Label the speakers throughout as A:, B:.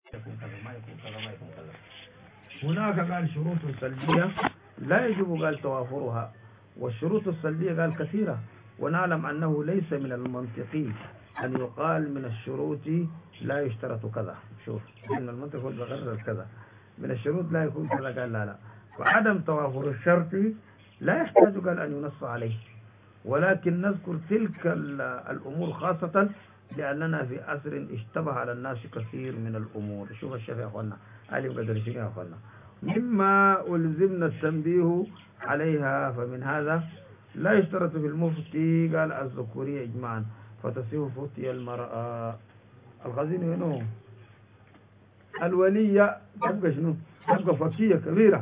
A: يكون كذا ما يكون كذا ما يكون كذا. هناك قال شروط سلبية لا يجب قال توافرها، والشروط السلبية قال كثيرة، ونعلم أنه ليس من المنطقي أن يقال من الشروط لا يشترط كذا. شوف إن المنطق هو بغير كذا من الشروط لا يكون كذا، قال لا لا، وعدم توافر الشرط لا يحتاج قال أن ينص عليه، ولكن نذكر تلك الأمور خاصة لأننا في عصر اشتبه على الناس كثير من الأمور. شوف الشيخ يا أخوانا علي قدر يا أخوانا، مما ألزمنا التنبيه عليها، فمن هذا لا يشترط في المفتي قال الذكورية إجماعا فتصيح فتي المرأة. الغزين هنا الولية تبقى شنو؟ تبقى فتية كبيرة.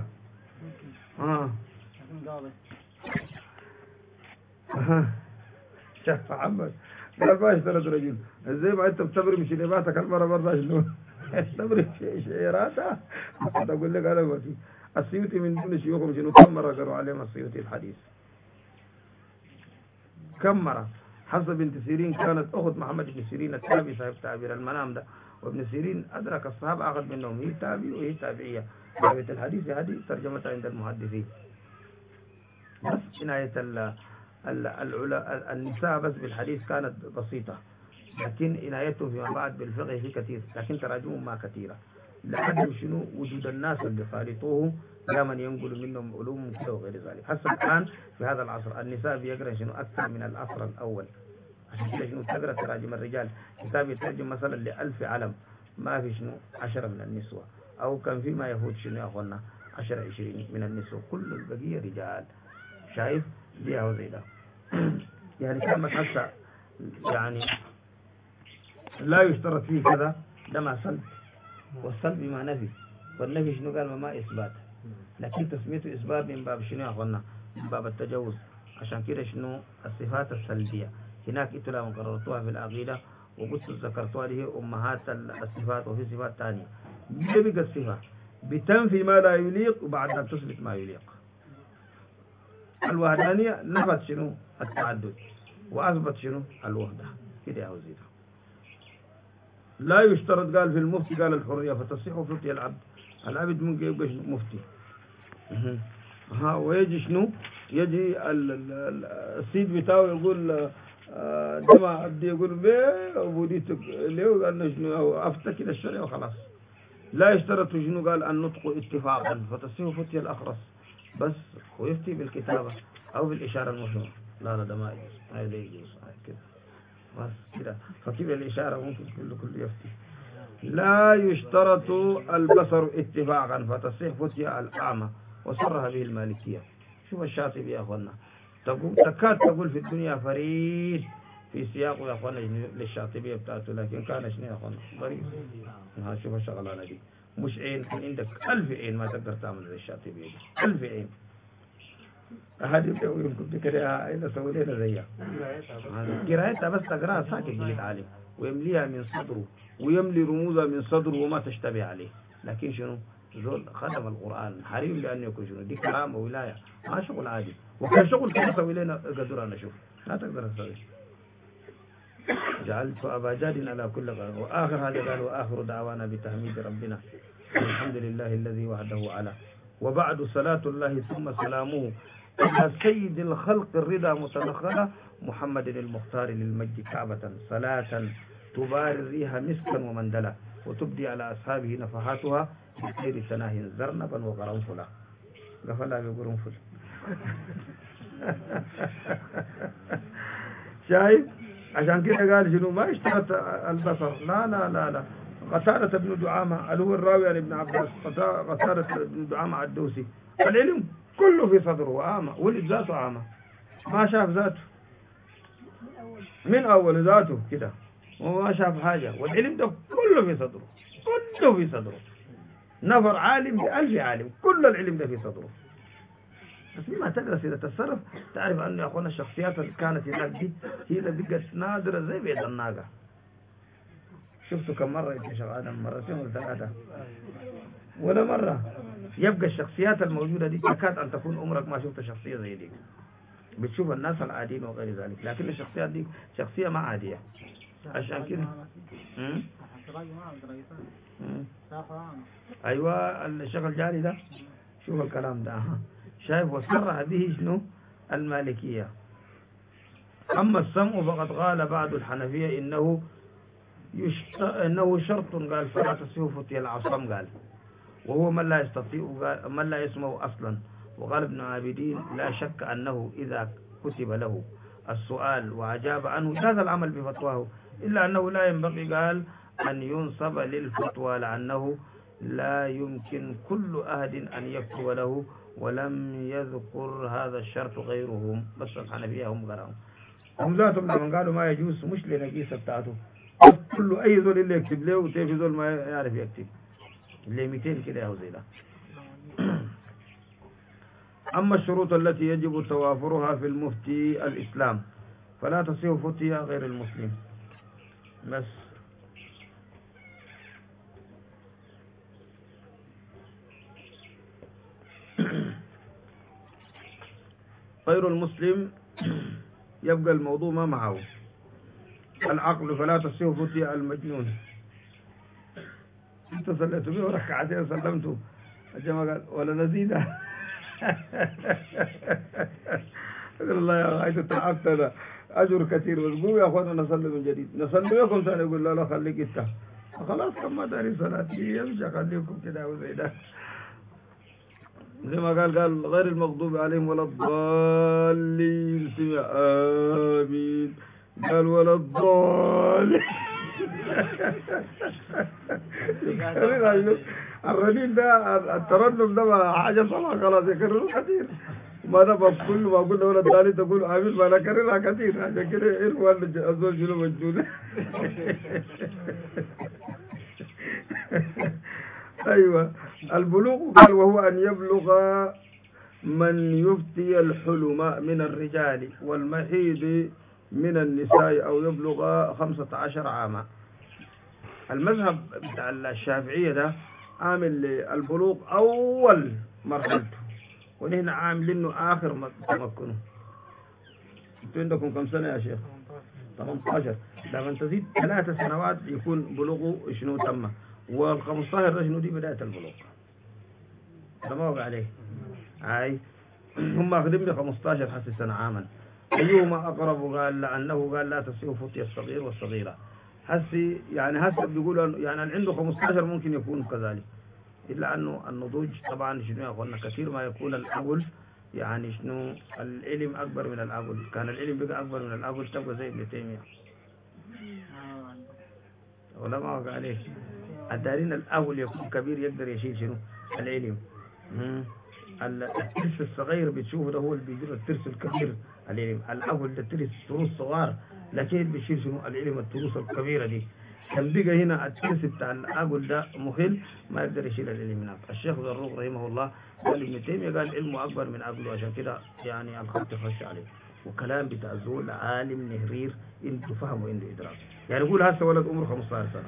A: شيخ محمد قال ما يشترط رجل، ازاي ما انت بتبرم شنيباتك المرة برضه شنو؟ تبرم شعيراتها. تقول لك انا فتي. السيوطي من دون شيوخهم شنو كم مرة قروا عليهم السيوطي الحديث؟ كم مرة؟ حفصة بنت سيرين كانت أخت محمد بن سيرين التابعي صاحب تعبير المنام ده، وابن سيرين أدرك الصحابة أخذ منهم، هي تابعي وهي تابعية. رواية الحديث هذه ترجمتها عند المحدثين. بس عناية النساء بس بالحديث كانت بسيطة، لكن عنايتهم فيما بعد بالفقه في كثير، لكن تراجمهم ما كثيرة، لعدم شنو وجود الناس اللي خالطوهم دائما ينقلوا منهم علوم كده وغير ذلك. حتى الآن في هذا العصر النساء بيقرأ شنو أكثر من العصر الأول، عشان كده شنو تقرأ تراجم الرجال، كتاب يترجم مثلا ل1000 علم ما في شنو 10 من النسوة، أو كان في ما يفوت شنو يا أخوانا 10 20 من النسوة، كل البقية رجال. شايف دي أو زي ده. يعني كلمة حتى يعني لا يشترط فيه كذا ده ما سلب، والسلب ما نفي، والنفي شنو قال ما إثبات، لكن تسميته إثبات من باب شنو يا أخوانا؟ من باب التجوز. عشان كده شنو الصفات السلبية هناك انتوا لو قررتوها في العقيدة وقلت ذكرتوها هي أمهات الصفات، وفي صفات ثانية بيبقى الصفة بتنفي ما لا يليق وبعد أن تثبت ما يليق. الوحدانية نفت شنو التعدد وأثبت شنو الوحدة كده يا وزير. لا يشترط قال في المفتي قال الحرية فتصيح فتي العبد، العبد ممكن يبقى مفتي. ويجي شنو يجي السيد بتاعه يقول جماعة عبدي يقول بيه وبوديتك ليه قال شنو أفتك إلى الشرع وخلاص. لا يشترط شنو قال النطق اتفاقا فتصيح فتي الأخرس بس ويفتي بالكتابة أو بالإشارة المشهورة. لا ده ما يجوز، ما يجوز كده بس كده. فكيف الإشارة ممكن كل يفتي. لا يشترط البصر اتفاقا فتصيح فتيا الأعمى، وصرها به المالكية. شوف الشاطبي يا أخوانا تكاد تقول في الدنيا فريد في سياقه يا أخوانا للشاطبية بتاعته، لكن كان شنو يا أخوانا ضريب. شوف الشغلانة دي مش عين، عندك 1000 عين ما تقدر تعمل للشاطبية دي 1000 عين. هذه يمكن كده إذا سوي لنا زيها قراءتها بس تقراها ساكت جلد عالم ويمليها من صدره ويملي رموزها من صدره وما تشتبه عليه، لكن شنو زول خدم القرآن حريم لأنه يكون شنو دي كرامة ولاية ما شغل عادي، وكان شغل كده سوي لنا قدر أنا شوف لا تقدر تسوي. جعلت أبا جاد على كل قرآن. وآخر هذا قال وآخر دعوانا بتحميد ربنا الحمد لله الذي وحده على، وبعد صلاة الله ثم سلامه على سيد الخلق الرضا متنخلة محمد المختار للمجد كعبة، صلاة تباريها مسكا ومندلا وتبدي على أصحابه نفحاتها بخير سناه زرنبا وقرنفلا. قفلا بقرنفل. شايف عشان كده قال شنو ما اشترط البصر. لا لا لا لا. قتادة بن دعامة اللي هو الراوي عن ابن عباس، قتادة بن دعامة الدوسي العلم كله في صدره عامة، ولد ذاته عامة ما شاف ذاته من أول ذاته كده وما شاف حاجة، والعلم ده كله في صدره، كله في صدره. نفر عالم ب1000 عالم كل العلم ده في صدره. بس ما تدرس إذا تتصرف تعرف أن يا أخوانا الشخصيات اللي كانت هناك دي هي اللي بقت نادرة زي بيد الناقة. شفته كم مرة انت شغال؟ مرتين ولا 3 ولا مرة. يبقى الشخصيات الموجودة دي تكاد أن تكون عمرك ما شفت شخصية زي دي، بتشوف الناس العاديين وغير ذلك، لكن الشخصيات دي شخصية ما عادية. عشان كده أيوة الشيخ الجاري ده شوف الكلام ده شايف وصرح به شنو المالكية. أما السمع فقد قال بعض الحنفية إنه شرط قال فلا تصير فتي العصم قال، وهو من لا يستطيع قال من لا يسمع أصلا. وقال ابن عابدين لا شك أنه إذا كتب له السؤال وأجاب عنه جاز العمل بفتواه، إلا أنه لا ينبغي قال أن ينصب للفتوى، لأنه لا يمكن كل أحد أن يكتب له، ولم يذكر هذا الشرط غيرهم. بس الحنفية هم قالوا هم ذاتهم لما قالوا ما يجوز مش لنقيسة بتاعته، كل أي زول اللي يكتب له وتيجي زول ما يعرف يكتب اللي 200 كده يا زي ده. أما الشروط التي يجب توافرها في المفتي الإسلام فلا تصيح فتية غير المسلم. بس غير المسلم يبقى الموضوع ما معه. العقل فلا تصيح فتية المجنون. انت صليت به ركعتين سلمته الجماعة قال ولا نزيدها قال الله يا عايز تعبت هذا أجر كثير، بس قوم يا أخوانا نصلي من جديد. نصلي لكم ثاني يقول لا خليك انت خلاص كم ما داري صلاتي يمشي خليكم كده وزي ده. زي ما قال غير المغضوب عليهم ولا الضالين سمع آمين قال ولا الضالين الرنين ده الترنم ده حاجة صلاة خلاص يكرروا كثير، ما ده كل ما قلنا ولا الضالين تقول آمين ما نكررها كثير عشان كده إرفوا الزول جنوب الجنة. أيوة البلوغ قال وهو أن يبلغ من يفتي الحلم من الرجال والمحيض من النساء أو يبلغ 15 عاما. المذهب بتاع الشافعية ده عامل البلوغ أول مرحلته، ونحن عاملينه آخر تمكنه. انتوا عندكم كم سنة يا شيخ؟ 18. لما تزيد 3 سنوات يكون بلوغه شنو تم، وال15 ده شنو دي بداية البلوغ. ده ما وقع عليه هاي هم أخذين ب15 حسي سنة عاما. أيهما أقرب قال لأنه قال لا تصيح فتي الصغير والصغيرة. هسي يعني هسي بيقولوا يعني اللي عنده 15 ممكن يكون كذلك، إلا أنه النضوج طبعا شنو يا أخوانا كثير ما يكون العقل يعني شنو العلم أكبر من العقل. كان العلم بقى أكبر من العقل تبقى زي ابن تيمية ولا ما وقع عليه. الدارين الأول يكون كبير يقدر يشيل شنو العلم. الترس الصغير بتشوفه ده هو اللي بيجيب الترس الكبير العلم. الأول ده تروس صغار لكن بيشيل شنو العلم التروس الكبيرة دي. كان بقى هنا الترس بتاع العقل ده مخل ما يقدر يشيل العلم هناك. الشيخ ذروق رحمه الله قال ابن تيمية قال علمه أكبر من عقله، عشان كده يعني الخط يخش عليه. وكلام بتاع زول عالم نهرير انتوا فهموا عنده إدراك. يعني يقول هسه ولد عمره 15 سنة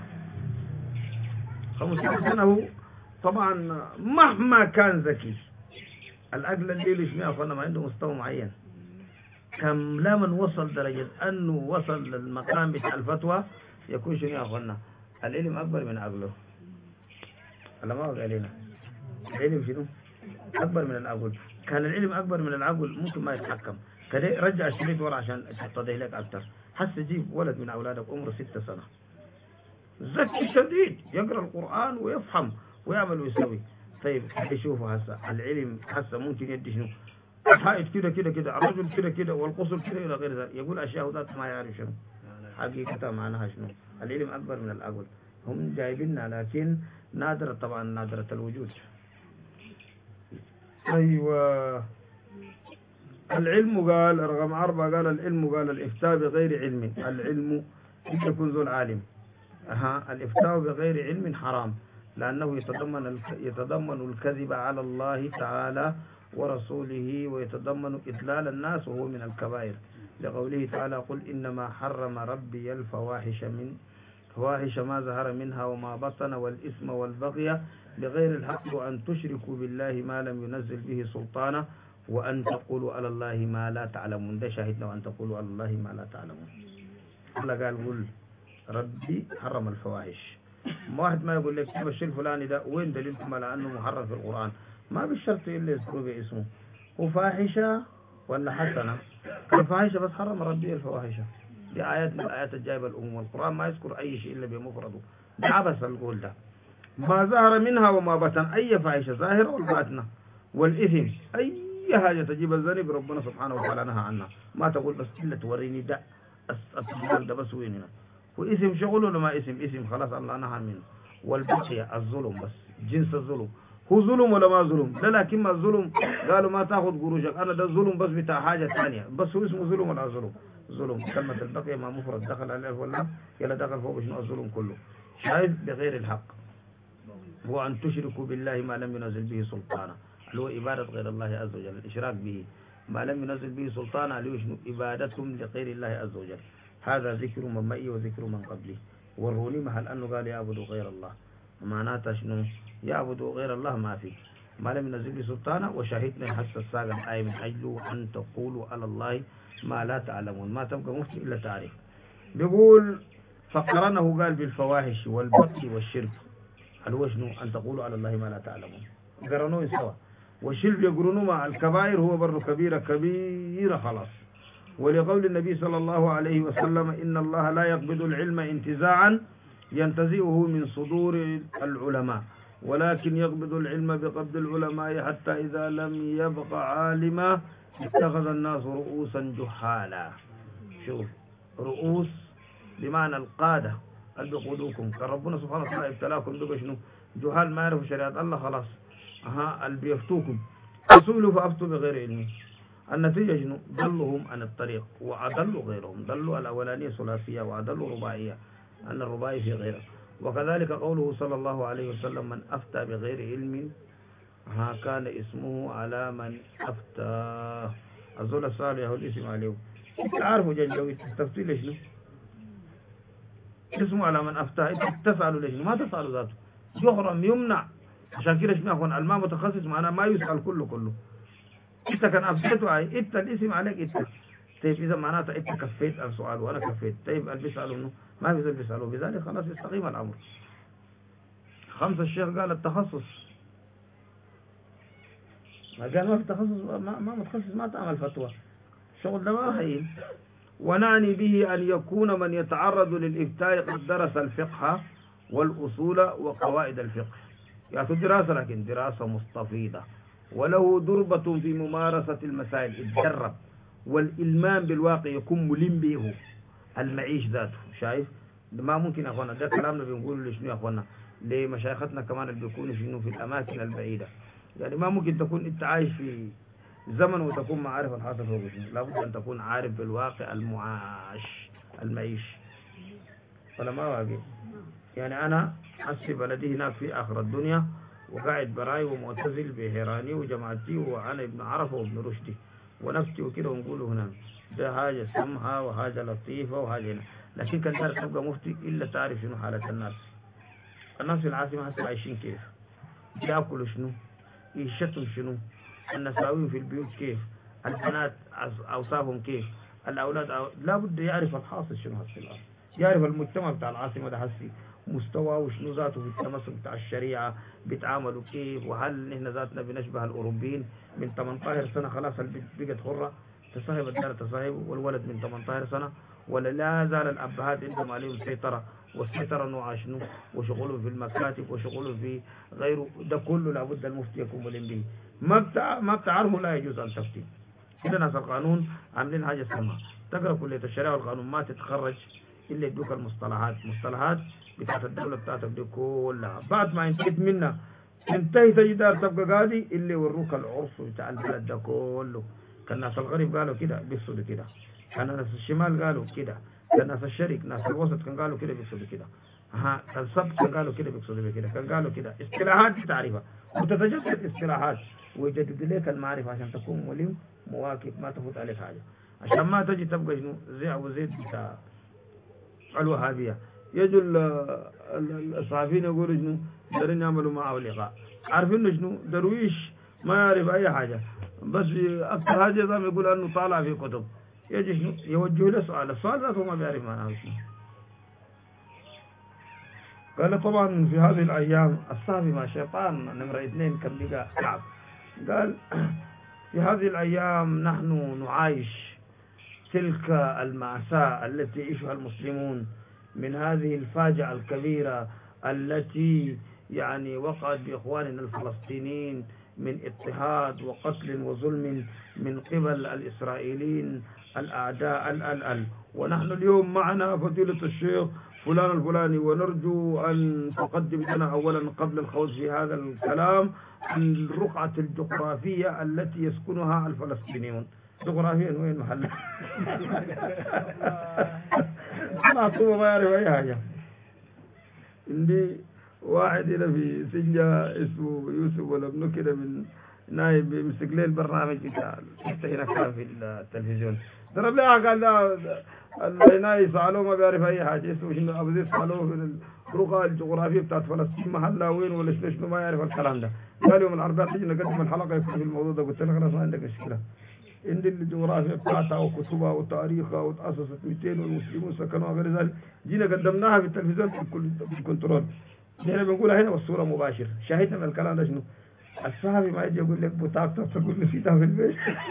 A: 15 سنة هو طبعا مهما كان ذكي العقل الليل شنو فانا ما عنده مستوى معين. كم لمن وصل درجة أنه وصل للمقام بتاع الفتوى يكون شنو يا أخوانا العلم أكبر من عقله. على ما قال علينا العلم شنو أكبر من العقل. كان العلم أكبر من العقل ممكن ما يتحكم كده. رجع الشريط ورا عشان تتضح لك أكثر. حس جيب ولد من أولادك عمره 6 سنة ذكي شديد يقرأ القرآن ويفهم ويعمل ويسوي. طيب يشوفوا هسه العلم هسه ممكن يدي شنو الحائط كده كده كده الرجل كده كده والقصر كده إلى غير ذلك. يقول أشياء ذات ما يعرف شنو حقيقة معناها شنو. العلم أكبر من العقل. هم جايبيننا لكن نادرة طبعا نادرة الوجود. أيوة العلم قال رقم 4 قال العلم قال الإفتاء بغير علم. العلم يكون ذو العالم. الإفتاء بغير علم حرام لأنه يتضمن الكذب على الله تعالى ورسوله ويتضمن إضلال الناس وهو من الكبائر، لقوله تعالى قل إنما حرم ربي الفواحش ما ظهر منها وما بطن والإثم والبغي بغير الحق وأن تشركوا بالله ما لم ينزل به سلطانا وأن تقولوا على الله ما لا تعلمون. ده شاهدنا وأن تقولوا على الله ما لا تعلمون. الله قال قل ربي حرم الفواحش واحد ما يقول لك الشيء الفلاني ده وين دليلكم على أنه محرم في القرآن؟ ما بالشرط إلا يذكروا باسمه، هو فاحشة ولا حسنة؟ الفاحشة بس حرم ربي الفواحشة، دي آيات من الآيات الجايبة الأمم، والقرآن ما يذكر أي شيء إلا بمفرده، ده عبث القول ده. ما ظهر منها وما بطن، أي فاحشة ظاهرة والباطنة، والإثم أي حاجة تجيب الذنب ربنا سبحانه وتعالى نهى عنها، ما تقول بس إلا توريني ده التجمال ده بس ويننا، واسم شغل ولا ما اسم خلاص الله نهى منه. والبقية الظلم بس جنس الظلم، هو ظلم ولا ما ظلم؟ لا لكن ما الظلم قالوا ما تاخذ قروشك، أنا ده الظلم بس بتاع حاجة ثانية، بس هو اسمه ظلم ولا ظلم؟ ظلم. كلمة البقية ما مفرد دخل عليه ولا يلا دخل فوق شنو الظلم كله، شاهد بغير الحق، هو أن تشركوا بالله ما لم ينزل به سلطانا، اللي هو عبادة غير الله عز وجل، الإشراك به ما لم ينزل به سلطانا، اللي هو شنو عبادتهم لغير الله عز وجل. هذا ذكر من معي وذكر من قبلي، وروني محل أنه قال يعبدوا غير الله، معناتها شنو يعبدوا غير الله ما في ما لم ينزل به سلطانا، وشهدنا حتى الساقة الآية من أجل أن تقولوا على الله ما لا تعلمون، ما تبقى مفتي إلا تعريف. بيقول فقرنه قال بالفواحش والبغي والشرك، هل هو شنو أن تقولوا على الله ما لا تعلمون، قرنوه سوا، والشرك يقرنوه مع الكبائر، هو بر كبيرة كبيرة خلاص. ولقول النبي صلى الله عليه وسلم إن الله لا يقبض العلم انتزاعا ينتزعه من صدور العلماء، ولكن يقبض العلم بقبض العلماء حتى إذا لم يبق عالما اتخذ الناس رؤوسا جحالا. شوف رؤوس بمعنى القادة اللي بيقودوكم، كان ربنا سبحانه وتعالى ابتلاكم بقى شنو جهال ما يعرفوا شريعة الله خلاص، اللي بيفتوكم رسوله فأفتوا بغير علم، النتيجة شنو ضلهم عن الطريق وأضلوا غيرهم، ضلوا الأولانية ثلاثية وأضلوا رباعية، أن الرباعي في غيره. وكذلك قوله صلى الله عليه وسلم من أفتى بغير علم كان اسمه على من أفتى، الزول الصالح الاسم عليه، عارفوا جنجوي تفتي ليش شنو اسمه على من أفتى، تسألوا ليش ما تسألوا ذاته، يحرم يمنع. عشان كده شنو أخوان الماء متخصص معنا ما يسأل كله انت كان أفتيته أي انت الاسم عليك انت، طيب إذا معناته انت كفيت السؤال وأنا كفيت، طيب اللي بيسألوا منه ما بيسأل بيسألوا، بذلك خلاص يستقيم الأمر. خمسة الشيخ قال التخصص، ما قال ما في تخصص ما متخصص ما تعمل فتوى، الشغل ده ما هين. ونعني به أن يكون من يتعرض للإفتاء قد درس الفقه والأصول وقواعد الفقه، يعني دراسة لكن دراسة مستفيضة، وله دربة في ممارسة المسائل الدرب، والإلمام بالواقع يكون ملم به المعيش ذاته. شايف ما ممكن يا أخوانا ده كلامنا بنقوله لشنو يا أخوانا لمشايختنا كمان اللي بيكونوا شنو في الأماكن البعيدة، يعني ما ممكن تكون أنت عايش في زمن وتكون ما عارف الحاصل فوق شنو، لابد أن تكون عارف بالواقع المعاش المعيش، ولا ما واقع. يعني أنا حسي بلدي هناك في آخر الدنيا وقاعد براي ومعتزل بهيراني وجماعتي وأنا ابن عرفة وابن رشدي ونفتي وكده ونقول هنا ده حاجة سمحة وحاجة لطيفة وحاجة هنا، لكن كان دار تبقى مفتي إلا تعرف شنو حالة الناس في العاصمة هسه عايشين كيف، بياكلوا شنو، يشتم شنو، النساوين في البيوت كيف، البنات أوصافهم كيف، الأولاد لابد يعرف الحاصل شنو هسه الآن، يعرف المجتمع بتاع العاصمة ده هسه مستوى وشنو ذاته في التمسك بتاع الشريعة بيتعاملوا كيف، وهل نحن ذاتنا بنشبه الأوروبيين من 18 سنة خلاص البنت بقت حرة تصاحب الدار تصاحب والولد من 18 سنة، ولا لا زال الأبهات عندهم عليهم سيطرة، والسيطرة نوع شنو وشغله في المكاتب وشغله في غيره، ده كله لابد المفتي يكون ملم به. ما بتعرفه لا يجوز أن تفتي. إذا ناس القانون عاملين حاجة اسمها تقرأ كلية الشريعة والقانون ما تتخرج إلا يدوك مصطلحات بتاعت الدولة بتاعتك دي كلها، بعد ما انتهيت منها تنتهي تجدار تبقى قاضي اللي يوروك العرف بتاع البلد ده كله. كان ناس الغرب قالوا كده بيقصدوا كده، كان ناس الشمال قالوا كده، كان ناس الشرق ناس الوسط كان قالوا كده بيقصدوا كده، كان السبت كان قالوا كده بيقصدوا كده، كان قالوا كده اصطلاحات تعرفها وتتجدد اصطلاحات ويجدد لك المعرفة عشان تكون ملم مواكب ما تفوت عليك حاجة، عشان ما تجي تبقى شنو زي أبو زيد بتاع الوهابية يجوا الصحفيين يقولوا شنو دارين يعملوا معه لقاء، عارفين شنو درويش ما يعرف أي حاجة، بس أكثر حاجة زي ما يقول أنه طالع في كتب، يجي شنو يوجه له سؤال، السؤال ذاته ما بيعرف معناه شنو. قال طبعا في هذه الأيام الصحفي مع شيطان نمرة 2 كان بقى كعب. قال في هذه الأيام نحن نعايش تلك المأساة التي يعيشها المسلمون من هذه الفاجعة الكبيرة التي يعني وقعت بإخواننا الفلسطينيين من اضطهاد وقتل وظلم من قبل الإسرائيليين الأعداء ونحن اليوم معنا فضيلة الشيخ فلان الفلاني، ونرجو أن تقدم لنا أولا قبل الخوض في هذا الكلام الرقعة الجغرافية التي يسكنها الفلسطينيون. جغرافيا وين محل؟ معصومة ما يعرف أي حاجة. عندي واحد هنا في سنجا اسمه يوسف ولا ابنه كده من نايب بيمسك لي البرنامج بتاع هنا كان في التلفزيون، ضرب لي قال لا ناي سألوه ما بيعرف أي حاجة، اسمه شنو أبو زيد سألوه من الرقعة الجغرافية بتاعت فلسطين محلها وين ولا شنو ما يعرف الكلام ده. قال يوم الأربعاء تيجي نقدم الحلقة يكون في الموضوع ده. قلت له خلاص ما عندك مشكلة، عندي الجغرافيا بتاعتها وكتبها وتاريخها وتأسست 200 والمسلمون سكنوها غير ذلك، جينا قدمناها في التلفزيون في الكنترول. نحن بنقولها هنا والصورة مباشر. شاهدنا من الكلام ده شنو؟ الصحفي ما يجي يقول لك بطاقتك تقول نسيتها في البيت.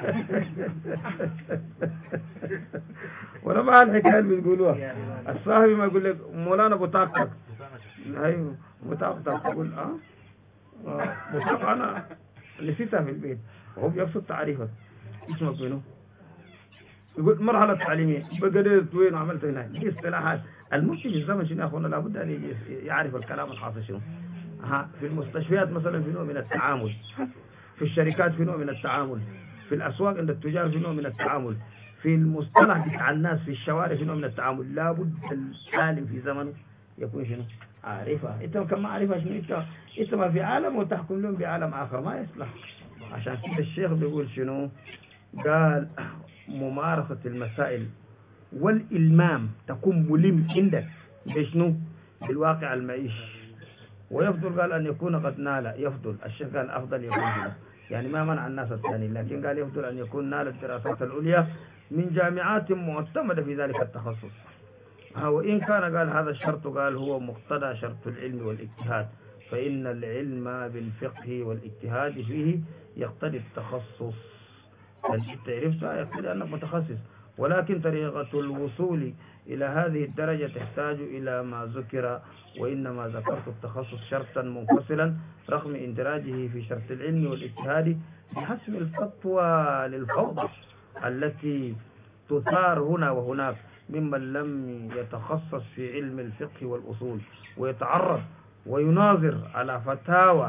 A: ولا ما الحكاية اللي بيقولوها. الصحفي ما يقول لك مولانا بطاقتك، ايوه بطاقتك تقول بطاقة انا نسيتها في البيت، وهو بيقصد تعريفك اسمك منو؟ يقول مرحلة تعليمية بقدرت وين وعملت هنا. دي اصطلاحات. المفتي في الزمن شنو يا اخوانا لابد ان يعرف الكلام الحاصل شنو. في المستشفيات مثلا في نوع من التعامل، في الشركات في نوع من التعامل، في الاسواق عند التجار في نوع من التعامل، في المصطلح بتاع الناس في الشوارع في نوع من التعامل. لابد العالم في زمنه يكون شنو عارفها. انت كما عارفها شنو انت ما في عالم وتحكم لهم بعالم اخر ما يصلح. عشان كده الشيخ بيقول شنو؟ قال ممارسة المسائل والإلمام تكون ملم عندك بشنو؟ بالواقع المعيشي. ويفضل قال أن يكون قد نال، يفضل الشيخ قال أفضل يكون هنا، يعني ما منع الناس الثانيين، لكن قال يفضل أن يكون نال الدراسات العليا من جامعات معتمدة في ذلك التخصص. وإن كان قال هذا الشرط قال هو مقتضى شرط العلم والاجتهاد، فإن العلم بالفقه والاجتهاد فيه يقتضي التخصص. أنت عرفتها يقتضي أنك متخصص، ولكن طريقة الوصول إلى هذه الدرجة تحتاج إلى ما ذكر، وإنما ذكرت التخصص شرطا منفصلا رغم اندراجه في شرط العلم والاجتهاد بحسب الفتوى للفوضى التي تثار هنا وهناك ممن لم يتخصص في علم الفقه والأصول ويتعرض ويناظر على فتاوى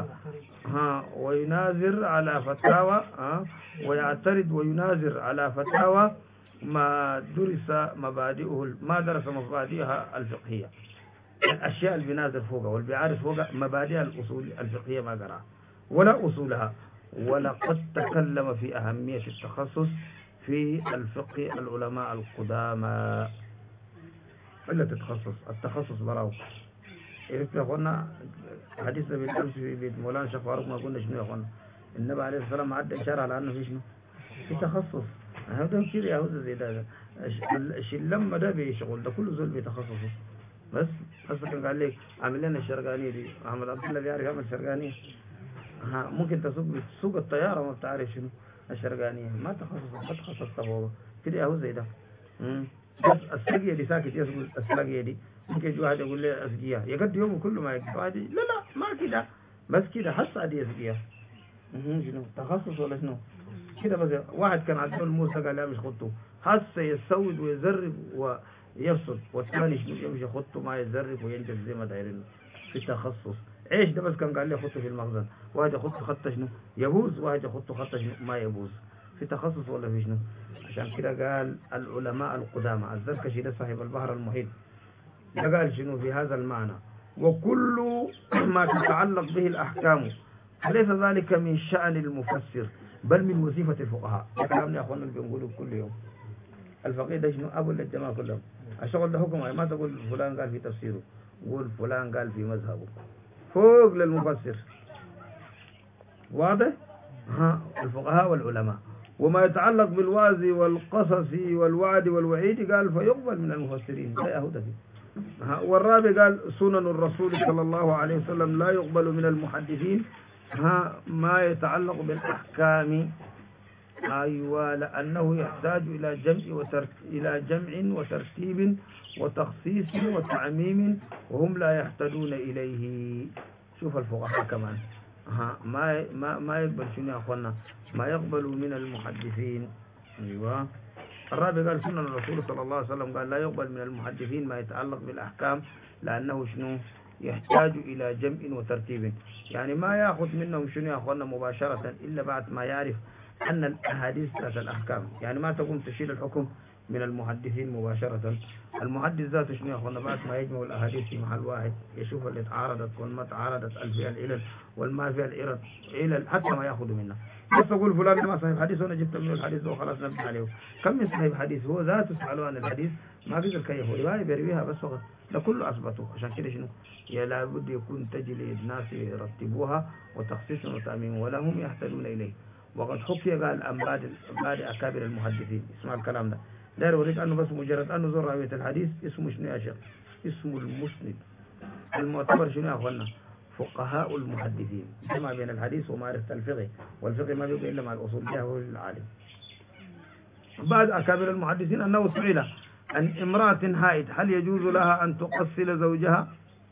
A: ويعترض ويناظر على فتاوى ما درس مبادئها الفقهية. الأشياء اللي بيناظر فوقها واللي بيعرف فوقها مبادئها الأصول الفقهية ما قرأها ولا أصولها. ولقد تكلم في أهمية التخصص في الفقه العلماء القدامى. إلا التخصص براو. عرفت يا أخوانا حديثنا بالأمس في بيت مولانا شيخ فاروق ما قلنا شنو يا أخوانا؟ النبي عليه الصلاة والسلام عدى إشارة على أنه في شنو؟ في تخصص. هذا كثير يا هذا زي ده لما ده بيشغل ده كله زول بتخصصه. بس كان قال لك عامل لنا الشرقانية دي، محمد عبد الله بيعرف يعمل شرقانية. ممكن تسوق الطيارة وما بتعرف شنو الشرقانية، ما تخصصت فوق كده يا هو زي ده. بس السقية دي ساكت يسقط السقية دي. ممكن يجي واحد يقول لي أسقيها يقد يومه كله ما يقد واحد لا ما كده بس كده حس عادي أسقيها. شنو تخصص ولا شنو كده؟ بس واحد كان عدو الموسى قال لا مش خطه حس يسود ويزرب ويفسد، والثاني شنو يمشي خطه ما يزرب وينجز زي ما دايرين في تخصص. ايش ده بس كان قال لي خطه في المخزن، واحد يخط خطه شنو يبوز، واحد يخط خطه شنو ما يبوز في تخصص ولا في شنو. عشان كده قال العلماء القدامى. الزركشي ده صاحب البحر المحيط ده قال شنو في هذا المعنى؟ وكل ما تتعلق به الأحكام فليس ذلك من شأن المفسر بل من وظيفة الفقهاء. كلامنا يا أخوانا اللي بنقوله كل يوم. الفقيه ده شنو أبو للجماعة كلهم. الشغل ده حكم، ما تقول فلان قال في تفسيره، قول فلان قال في مذهبه فوق للمفسر. واضح؟ الفقهاء والعلماء. وما يتعلق بالوعظ والقصص والوعد والوعيد قال فيقبل من المفسرين. لا يهود فيه والرابع قال سنن الرسول صلى الله عليه وسلم لا يقبل من المحدثين ما يتعلق بالأحكام. أيوة، لأنه يحتاج إلى جمع وترتيب وتخصيص وتعميم وهم لا يحتاجون إليه. شوف الفقهاء كمان ما يقبل شنو يا أخوانا، ما يقبل من المحدثين. أيوة. الرابع قال سنن الرسول صلى الله عليه وسلم قال لا يقبل من المحدثين ما يتعلق بالأحكام لأنه شنو يحتاج إلى جمع وترتيب، يعني ما يأخذ منهم شنو يا أخوانا مباشرة إلا بعد ما يعرف أن الأحاديث ذات الأحكام، يعني ما تقوم تشيل الحكم من المحدثين مباشرة. المحدث ذاته شنو يا أخوانا بعد ما يجمع الأحاديث في محل واحد يشوف اللي تعارضت والما تعارضت فيها العلل والما فيها العلل حتى ما يأخذ منها. بس أقول فلان ما صحيح حديث وأنا جبت منه الحديث ده وخلاص نبني عليه. كم من صحيح حديث هو ذاته سألوا عن الحديث ما بيقدر كيفه رواية بيرويها بس فقط، ده كله أثبته. عشان كده شنو لابد يكون تجلي الناس يرتبوها وتخصيصا وتأمين ولا هم يحتاجون إليه. وقد حكي قال عن بعد أكابر المحدثين، اسمع الكلام ده داير أوريك أنه بس مجرد أنه زور راوية الحديث اسمه شنو يا شيخ؟ اسمه المسند المعتبر شنو يا أخوانا؟ فقهاء المحدثين، جمع بين الحديث ومعرفة الفقه، والفقه ما بيبقى إلا مع الأصول ده هو العالم. بعد أكابر المحدثين أنه سئل عن امرأة حائض هل يجوز لها أن تغسل زوجها؟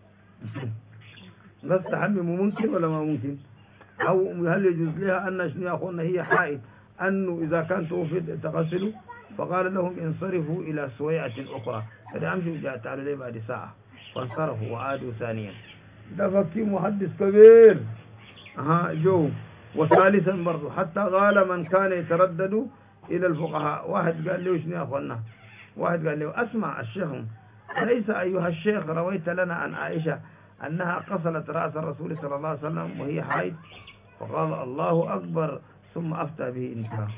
A: بس تحمم ممكن ولا ما ممكن؟ أو هل يجوز لها أن شنو يا أخوانا هي حائض أنه إذا كان توفد تغسله؟ فقال لهم انصرفوا إلى سويعة أخرى، فده أمشي جاء تعالوا لي بعد ساعة فانصرفوا وعادوا ثانيا. ده فكي محدث كبير جو. وثالثا برضو حتى قال من كان يتردد إلى الفقهاء، واحد قال له شنو يا أخوانا، واحد قال له أسمع الشيخ أليس أيها الشيخ رويت لنا عن عائشة أنها قصلت رأس الرسول صلى الله عليه وسلم وهي حائض؟ فقال الله أكبر ثم أفتى به انتهى.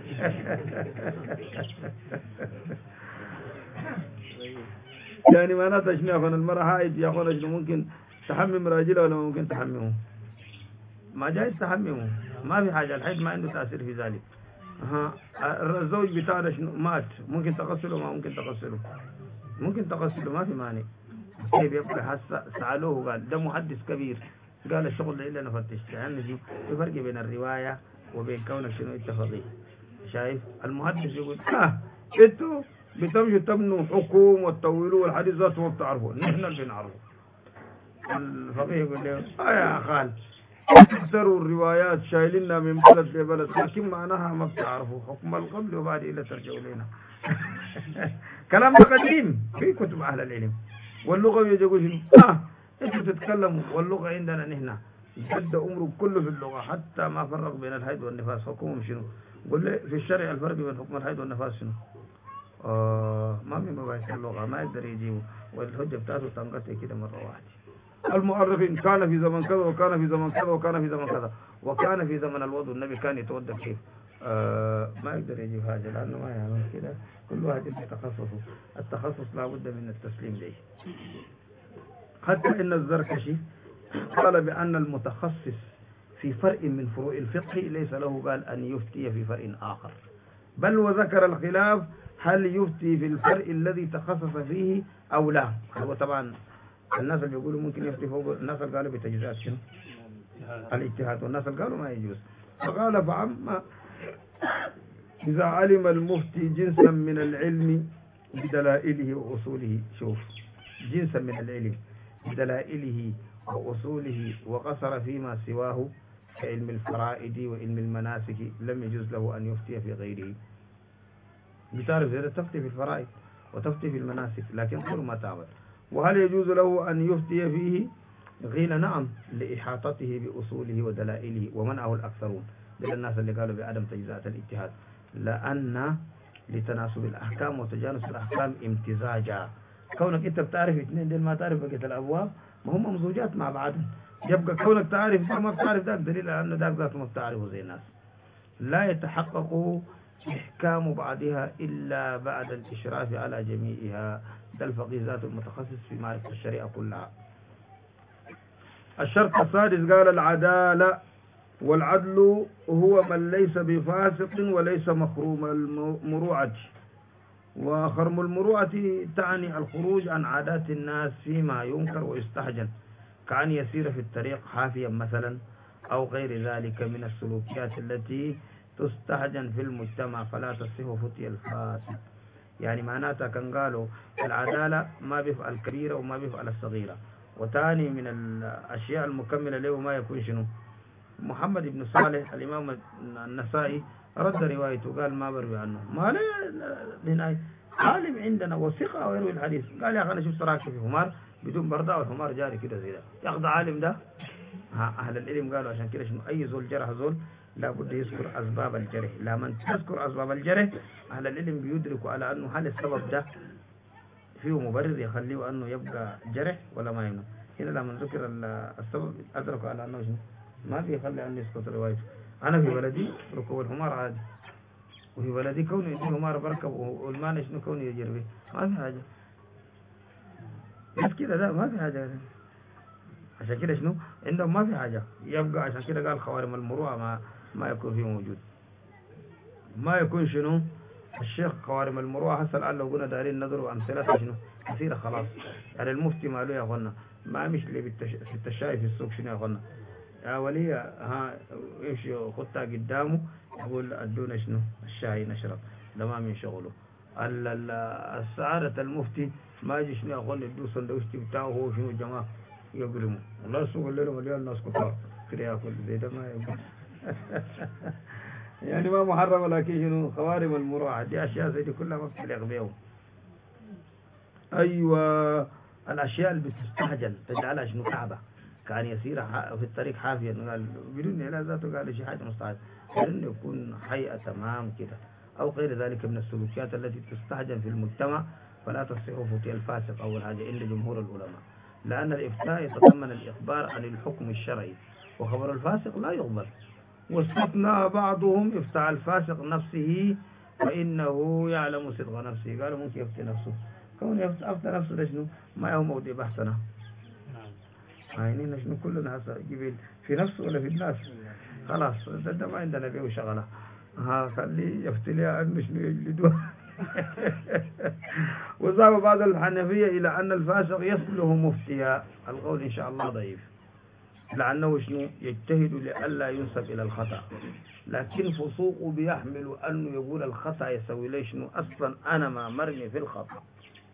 A: يعني ما نتشني يا أخوان المرأة حائض يا أخوان شنو ممكن تحمم راجلها ولا ممكن تحممه؟ ما جايز تحممه، ما في حاجة، الحيض ما عنده تأثير في ذلك. الزوج بتاعنا شنو مات ممكن تغسله ما ممكن تغسله؟ ممكن تغسله ما في مانع. كيف يبقى حس سألوه قال ده محدث كبير قال الشغل ده إلا نفتش، يعني في فرق بين الرواية وبين كونك شنو انت فقيه. شايف المحدث يقول انتوا بتمشوا تبنوا حكم وتطولوا والحديث ذاته ما بتعرفوا، نحن اللي بنعرفه. الفقيه يقول له يا خال تكثروا الروايات شايلنا من بلد لبلد لكن معناها ما بتعرفوا حكم القبل وبعد إلا ترجعوا لنا. كلام قديم في كتب أهل العلم. واللغة يقول انتوا تتكلموا واللغة عندنا نحن جد أمره كله في اللغة حتى ما فرق بين الحيض والنفاس. حكمهم شنو؟ قل لي في الشرع الفرق بين حكم الحيض والنفاس شنو؟ ما من مباحث اللغة ما يقدر يجيبه، والحجة بتاعته تنقطع كده مرة واحدة. المؤرخين كان في زمن كذا وكان في زمن كذا وكان في زمن كذا وكان في زمن الوضوء النبي كان يتوضا كيف؟ ما يقدر يجيب حاجة لأنه ما يعمل كده، كل واحد له تخصصه، التخصص لابد من التسليم ليه. حتى إن الزركشي قال بأن المتخصص في فرع من فروع الفقه ليس له قال أن يفتي في فرع آخر، بل وذكر الخلاف هل يفتي في الفرع الذي تخصص فيه أو لا. هو طبعا الناس اللي بيقولوا ممكن يفتي فوق، الناس اللي قالوا بتجزئة شنو؟ الاجتهاد، والناس اللي قالوا ما يجوز. فقال فعما إذا علم المفتي جنسا من العلم بدلائله وأصوله، شوف جنسا من العلم بدلائله وأصوله وقصر فيما سواه كعلم الفرائض وعلم المناسك لم يجوز له أن يفتي في غيره. بتعرف زي تفتي في الفرائض وتفتي في المناسك لكن كل ما تعمل. وهل يجوز له أن يفتي فيه؟ قيل نعم لإحاطته بأصوله ودلائله ومنعه الأكثرون من الناس اللي قالوا بعدم تجزئة الاجتهاد، لأن لتناسب الأحكام وتجانس الأحكام امتزاجا. كونك أنت بتعرف اثنين دول ما تعرف بقية الأبواب ما هم ممزوجات مع بعض، يبقى كونك تعرف ده ما بتعرف ده دليل على أن ذاك ذاته ما بتعرفه زي الناس. لا يتحقق إحكام بعضها إلا بعد الإشراف على جميعها. ده الفقيه ذاته المتخصص في معرفة الشريعة كلها. الشرط السادس قال العدالة، والعدل هو من ليس بفاسق وليس مخروم المروعة وخرم المروءة تعني الخروج عن عادات الناس فيما ينكر ويستهجن، كأن يسير في الطريق حافيا مثلا، أو غير ذلك من السلوكيات التي تستهجن في المجتمع فلا تصح فتي الفاسد. يعني معناتها كان قالوا العدالة ما بيفعل الكبيرة وما بيفعل الصغيرة. وتاني من الأشياء المكملة له ما يكون شنو؟ محمد بن صالح الإمام النسائي رد روايته قال ما بروي عنه، ما لا عالم عندنا وثقة ويروي الحديث. قال يا أخي أنا شفت راكب في حمار بدون برداء والحمار جاري كده زي ده، ياخذ عالم ده؟ أهل العلم قالوا عشان كده شنو أي زول جرح زول لابد يذكر أسباب الجرح. لما تذكر أسباب الجرح أهل العلم بيدركوا على أنه هل السبب ده فيه مبرر يخليه أنه يبقى جرح ولا ما يمنع. هنا لما ذكر السبب أدركوا على أنه شنو ما في يخلي أن يسقط روايته. أنا في بلدي ركوب الحمار عادي، وفي بلدي كوني يجي حمار بركب والمانع شنو كوني يجري به ما في حاجة، بس كده ده ما في حاجة. عشان كده شنو عندهم ما في حاجة يبقى. عشان كده قال خوارم المروءة ما يكون فيه موجود، ما يكون شنو الشيخ خوارم المروءة. هسه الآن لو قلنا دارين نظروا أمثلة شنو كثيرة خلاص. يعني المفتي ماله يا أخوانا ما مش اللي في التشاي في السوق شنو يا أخوانا يا ولي ها يمشي خطها قدامه يقول ادونا شنو الشاي نشرب، ده ما من شغله. السعادة المفتي ما يجي شنو يا أخوانا يدو سندويشتي بتاعه هو شنو جماعة يقلموا والله السوق الليلة مليان ناس كتار كده ياكل زي ده ما يبقى. يعني ما محرم، ولكن شنو خوارم المروءة دي أشياء زي دي كلها ما بتليق بيهم. أيوة الأشياء اللي بتستعجل تجعلها شنو كعبة، كان يسير في الطريق حافيا قال بدون علاج ذاته قال شيء حاجة مستعجل لأنه يكون هيئة تمام كده، أو غير ذلك من السلوكيات التي تستهجن في المجتمع فلا تصح فتي الفاسق أول حاجة عند جمهور العلماء، لأن الإفتاء يتضمن الإخبار عن الحكم الشرعي وخبر الفاسق لا يقبل. واستثنى بعضهم إفتاء الفاسق نفسه فإنه يعلم صدق نفسه، قالوا ممكن يفتي نفسه، كون يفتى نفسه ده شنو ما هو موضوع بحثنا. عينينا شنو كلنا هسه جبل في نفسه ولا في الناس خلاص ده ما عندنا بيه شغله. خليه يفتلي أنه شنو يجلدوه. وذهب بعض الحنفية إلى أن الفاسق يصلح مفتيا، القول إن شاء الله ضعيف، لأنه شنو يجتهد لئلا ينسب إلى الخطأ، لكن فسوقه بيحمل أنه يقول الخطأ يسوي لي شنو أصلا أنا ما مرني في الخطأ.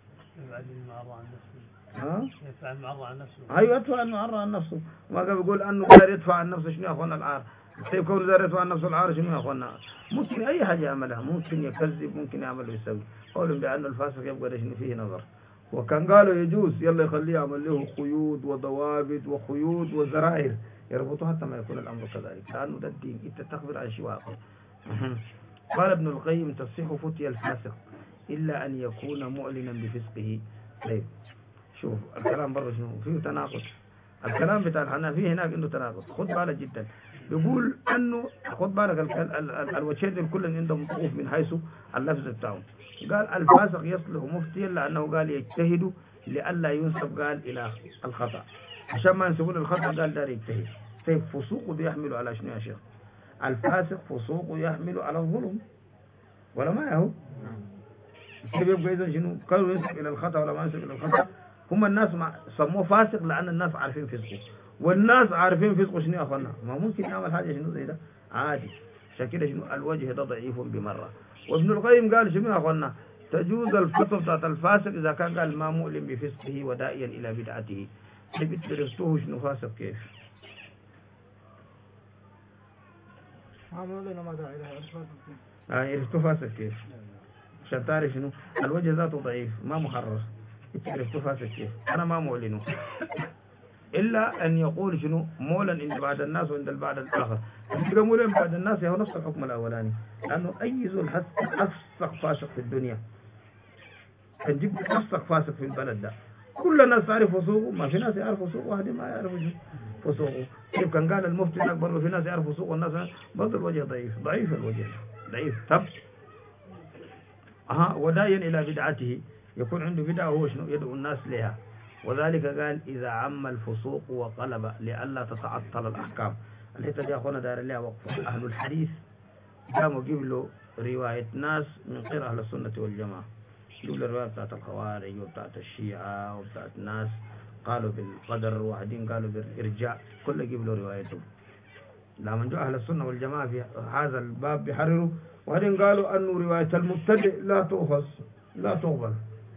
B: يدفع المعرة عن نفسه.
A: أيوة يدفع المعرة عن نفسه. ما قال بيقول أنه دار يدفع عن نفسه شنو يا أخوانا العار. طيب كونه دار يدفع عن نفسه العار شنو يا أخوانا؟ ممكن أي حاجة يعملها، ممكن يكذب ممكن يعمل ويسوي. قولهم بأن الفاسق يبقى شنو فيه نظر. وكان قالوا يجوز يلا يخليه يعمل له قيود وضوابط وخيود وزرائر يربطوا حتى ما يكون الأمر كذلك، لأنه ده الدين أنت تخبر عن شيء واقع. قال ابن القيم تصح فتي الفاسق إلا أن يكون معلنا بفسقه. طيب شوف الكلام برضه شنو فيه تناقض. الكلام بتاع الحنفية هناك انه تناقض، خد بالك جدا. بيقول انه خد بالك الوجهين دول كلهم عندهم وقوف من حيث اللفظ بتاعهم. قال الفاسق يصلح مفتيا لانه قال يجتهد لئلا ينسب قال الى الخطا، عشان ما ينسبون الخطا قال دار يجتهد. طيب فسوقه بيحمل على شنو يا شيخ؟ الفاسق فسوقه يحمل على الظلم ولا ما هو؟ كيف يبقى اذا شنو؟ قالوا ينسب الى الخطا ولا ما ينسب الى الخطا؟ هم الناس سموه فاسق لأن الناس عارفين فسقه، والناس عارفين فسقه شنو يا أخوانا؟ ما ممكن يعمل حاجة شنو زي ده عادي. عشان كده شنو الوجه ده ضعيف بمرة. وابن القيم قال شنو يا أخوانا؟ تجوز الفتوى بتاعت الفاسق إذا كان قال ما مؤلم بفسقه ودائيا إلى بدعته. تبي عرفتوه شنو فاسق كيف؟ عرفتوه فاسق كيف؟ عشان تعرف شنو الوجه ذاته ضعيف ما محرر. عرفتوا فاسق كيف؟ أنا ما معلنه إلا أن يقول شنو مولا عند بعض الناس وعند البعض الآخر. إذا مولا بعض الناس هو نفس الحكم الأولاني، لأنه أي زول أفسق فاسق في الدنيا تجيب أفسق فاسق في البلد ده كل الناس تعرف فسوقه، ما في ناس يعرفوا فسوقه واحد ما يعرف فسوقه. كيف كان قال المفتي هناك برضه في ناس يعرفوا فسوقه والناس برضه الوجه ضعيف الوجه ضعيف. طب وداعيا إلى بدعته يكون عنده بدعة وهو شنو يدعو الناس لها. وذلك قال إذا عم الفسوق وقلب لئلا تتعطل الأحكام. الحتة دي أخونا داير لها وقف. أهل الحديث قاموا جيب له رواية ناس من غير أهل السنة والجماعة يقول الرواية بتاعت الخوارج وبتاعت الشيعة وبتاعت الناس قالوا بالقدر، وبعدين قالوا بالإرجاء، كل يجيب له روايته. لما جو أهل السنة والجماعة في هذا الباب بيحرروا، وبعدين قالوا أنه رواية المبتدئ لا تؤخذ لا تقبل.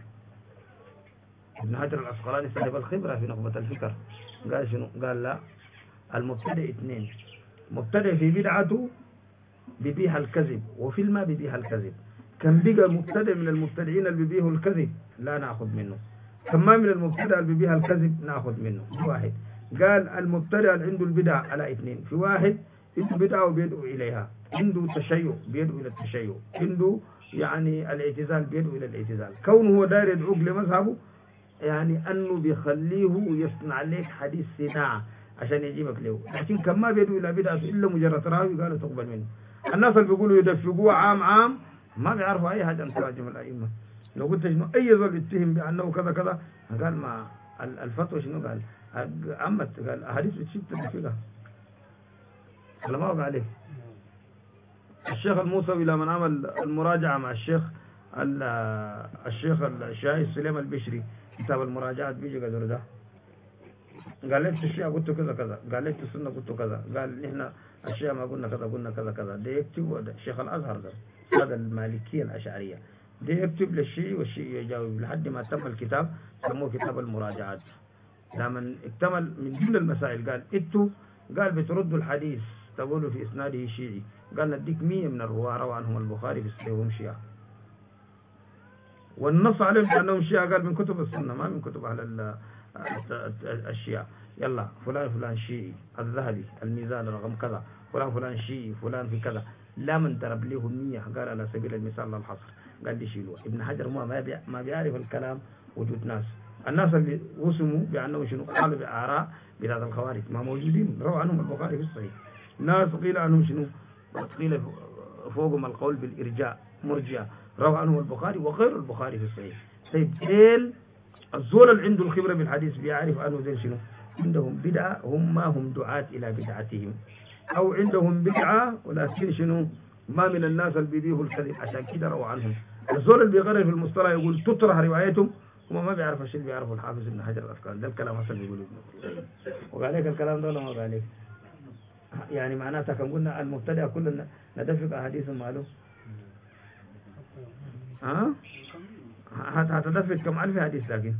A: ابن حجر العسقلاني صاحب الخبرة في نخبة الفكر قال شنو؟ قال لا، المبتدئ اثنين، مبتدئ في بدعته ببيها الكذب وفي الماء ببيها الكذب. كم بقى مبتدئ من المبتدئين اللي ببيهوا الكذب لا نأخذ منه، كما من المبتدئ اللي ببيها الكذب نأخذ منه. واحد قال المبتدئ اللي عنده البدع على اثنين، في واحد عنده بدعة وبيدعو إليها، عنده تشيع بيدعو إلى التشيع، عنده يعني الاعتزال بيدعو إلى الاعتزال. كونه هو داير يدعوك لمذهبه يعني أنه بيخليه يصنع لك حديث صناعة عشان يجيبك له، لكن كما بيدعو إلى بدعة إلا مجرد راوي قالوا تقبل منه. الناس اللي بيقولوا يدفقوه عام ما بيعرفوا أي حاجة عن تراجم الأئمة. لو قلت شنو أي زول يتهم بأنه كذا كذا، قال ما الفتوى شنو؟ قال عمت، قال أحاديث بتشيب تدفقها ولا ما وقع عليه. الشيخ الموسوي لما عمل المراجعة مع الشيخ الشاهي سليم البشري كتاب المراجعات بيجي قدر ده، قال لك الشيعة قلت كذا كذا، قال لك السنة قلت كذا، قال نحن الشيعة ما قلنا كذا، قلنا كذا كذا. ده يكتب الشيخ الأزهر ده، هذا المالكية الأشعرية، ده يكتب للشيعي والشيعي يجاوب لحد ما تم الكتاب، سموه كتاب المراجعات. لما اكتمل من ضمن المسائل قال انتوا قال بتردوا الحديث تقولوا في إسناده شيعي، قال نديك 100 من الرواة روى عنهم البخاري في الصحيح وهم شيعة، والنص عليهم بأنهم شيعة قال من كتب السنة ما من كتب أهل الشيعة. يلا فلان شيعي، الذهبي الميزان رقم كذا، فلان شيعي، فلان في كذا، لا من ضرب له 100 قال على سبيل المثال للحصر، قال دي شيلوها. ابن حجر ما بيعرف الكلام وجود الناس اللي وسموا بأنه شنو قالوا بآراء بلاد الخوارج ما موجودين، روى عنهم البخاري في الصحيح. ناس قيل عنهم شنو؟ قيل فوقهم القول بالإرجاء مرجئة، روى عنهم البخاري وغير البخاري في الصحيح. طيب الزول اللي عنده الخبرة بالحديث بيعرف أنه زي شنو؟ عندهم بدعة هم دعاة إلى بدعتهم، أو عندهم بدعة ولكن شنو ما من الناس اللي بيبيهوا الكذب عشان كده روى عنهم. الزول اللي بيغرر في المصطلح يقول تطرح روايتهم، هم ما بيعرفوا الشيء بيعرفوا الحافظ ابن حجر العسقلاني، ده الكلام اصلا بيقولوا وقال لك الكلام ده ولا ما قال لك؟ يعني معناتها كم قلنا المبتدئ كلنا ندفق احاديث معلوم هتدفق كم ألف حديث، لكن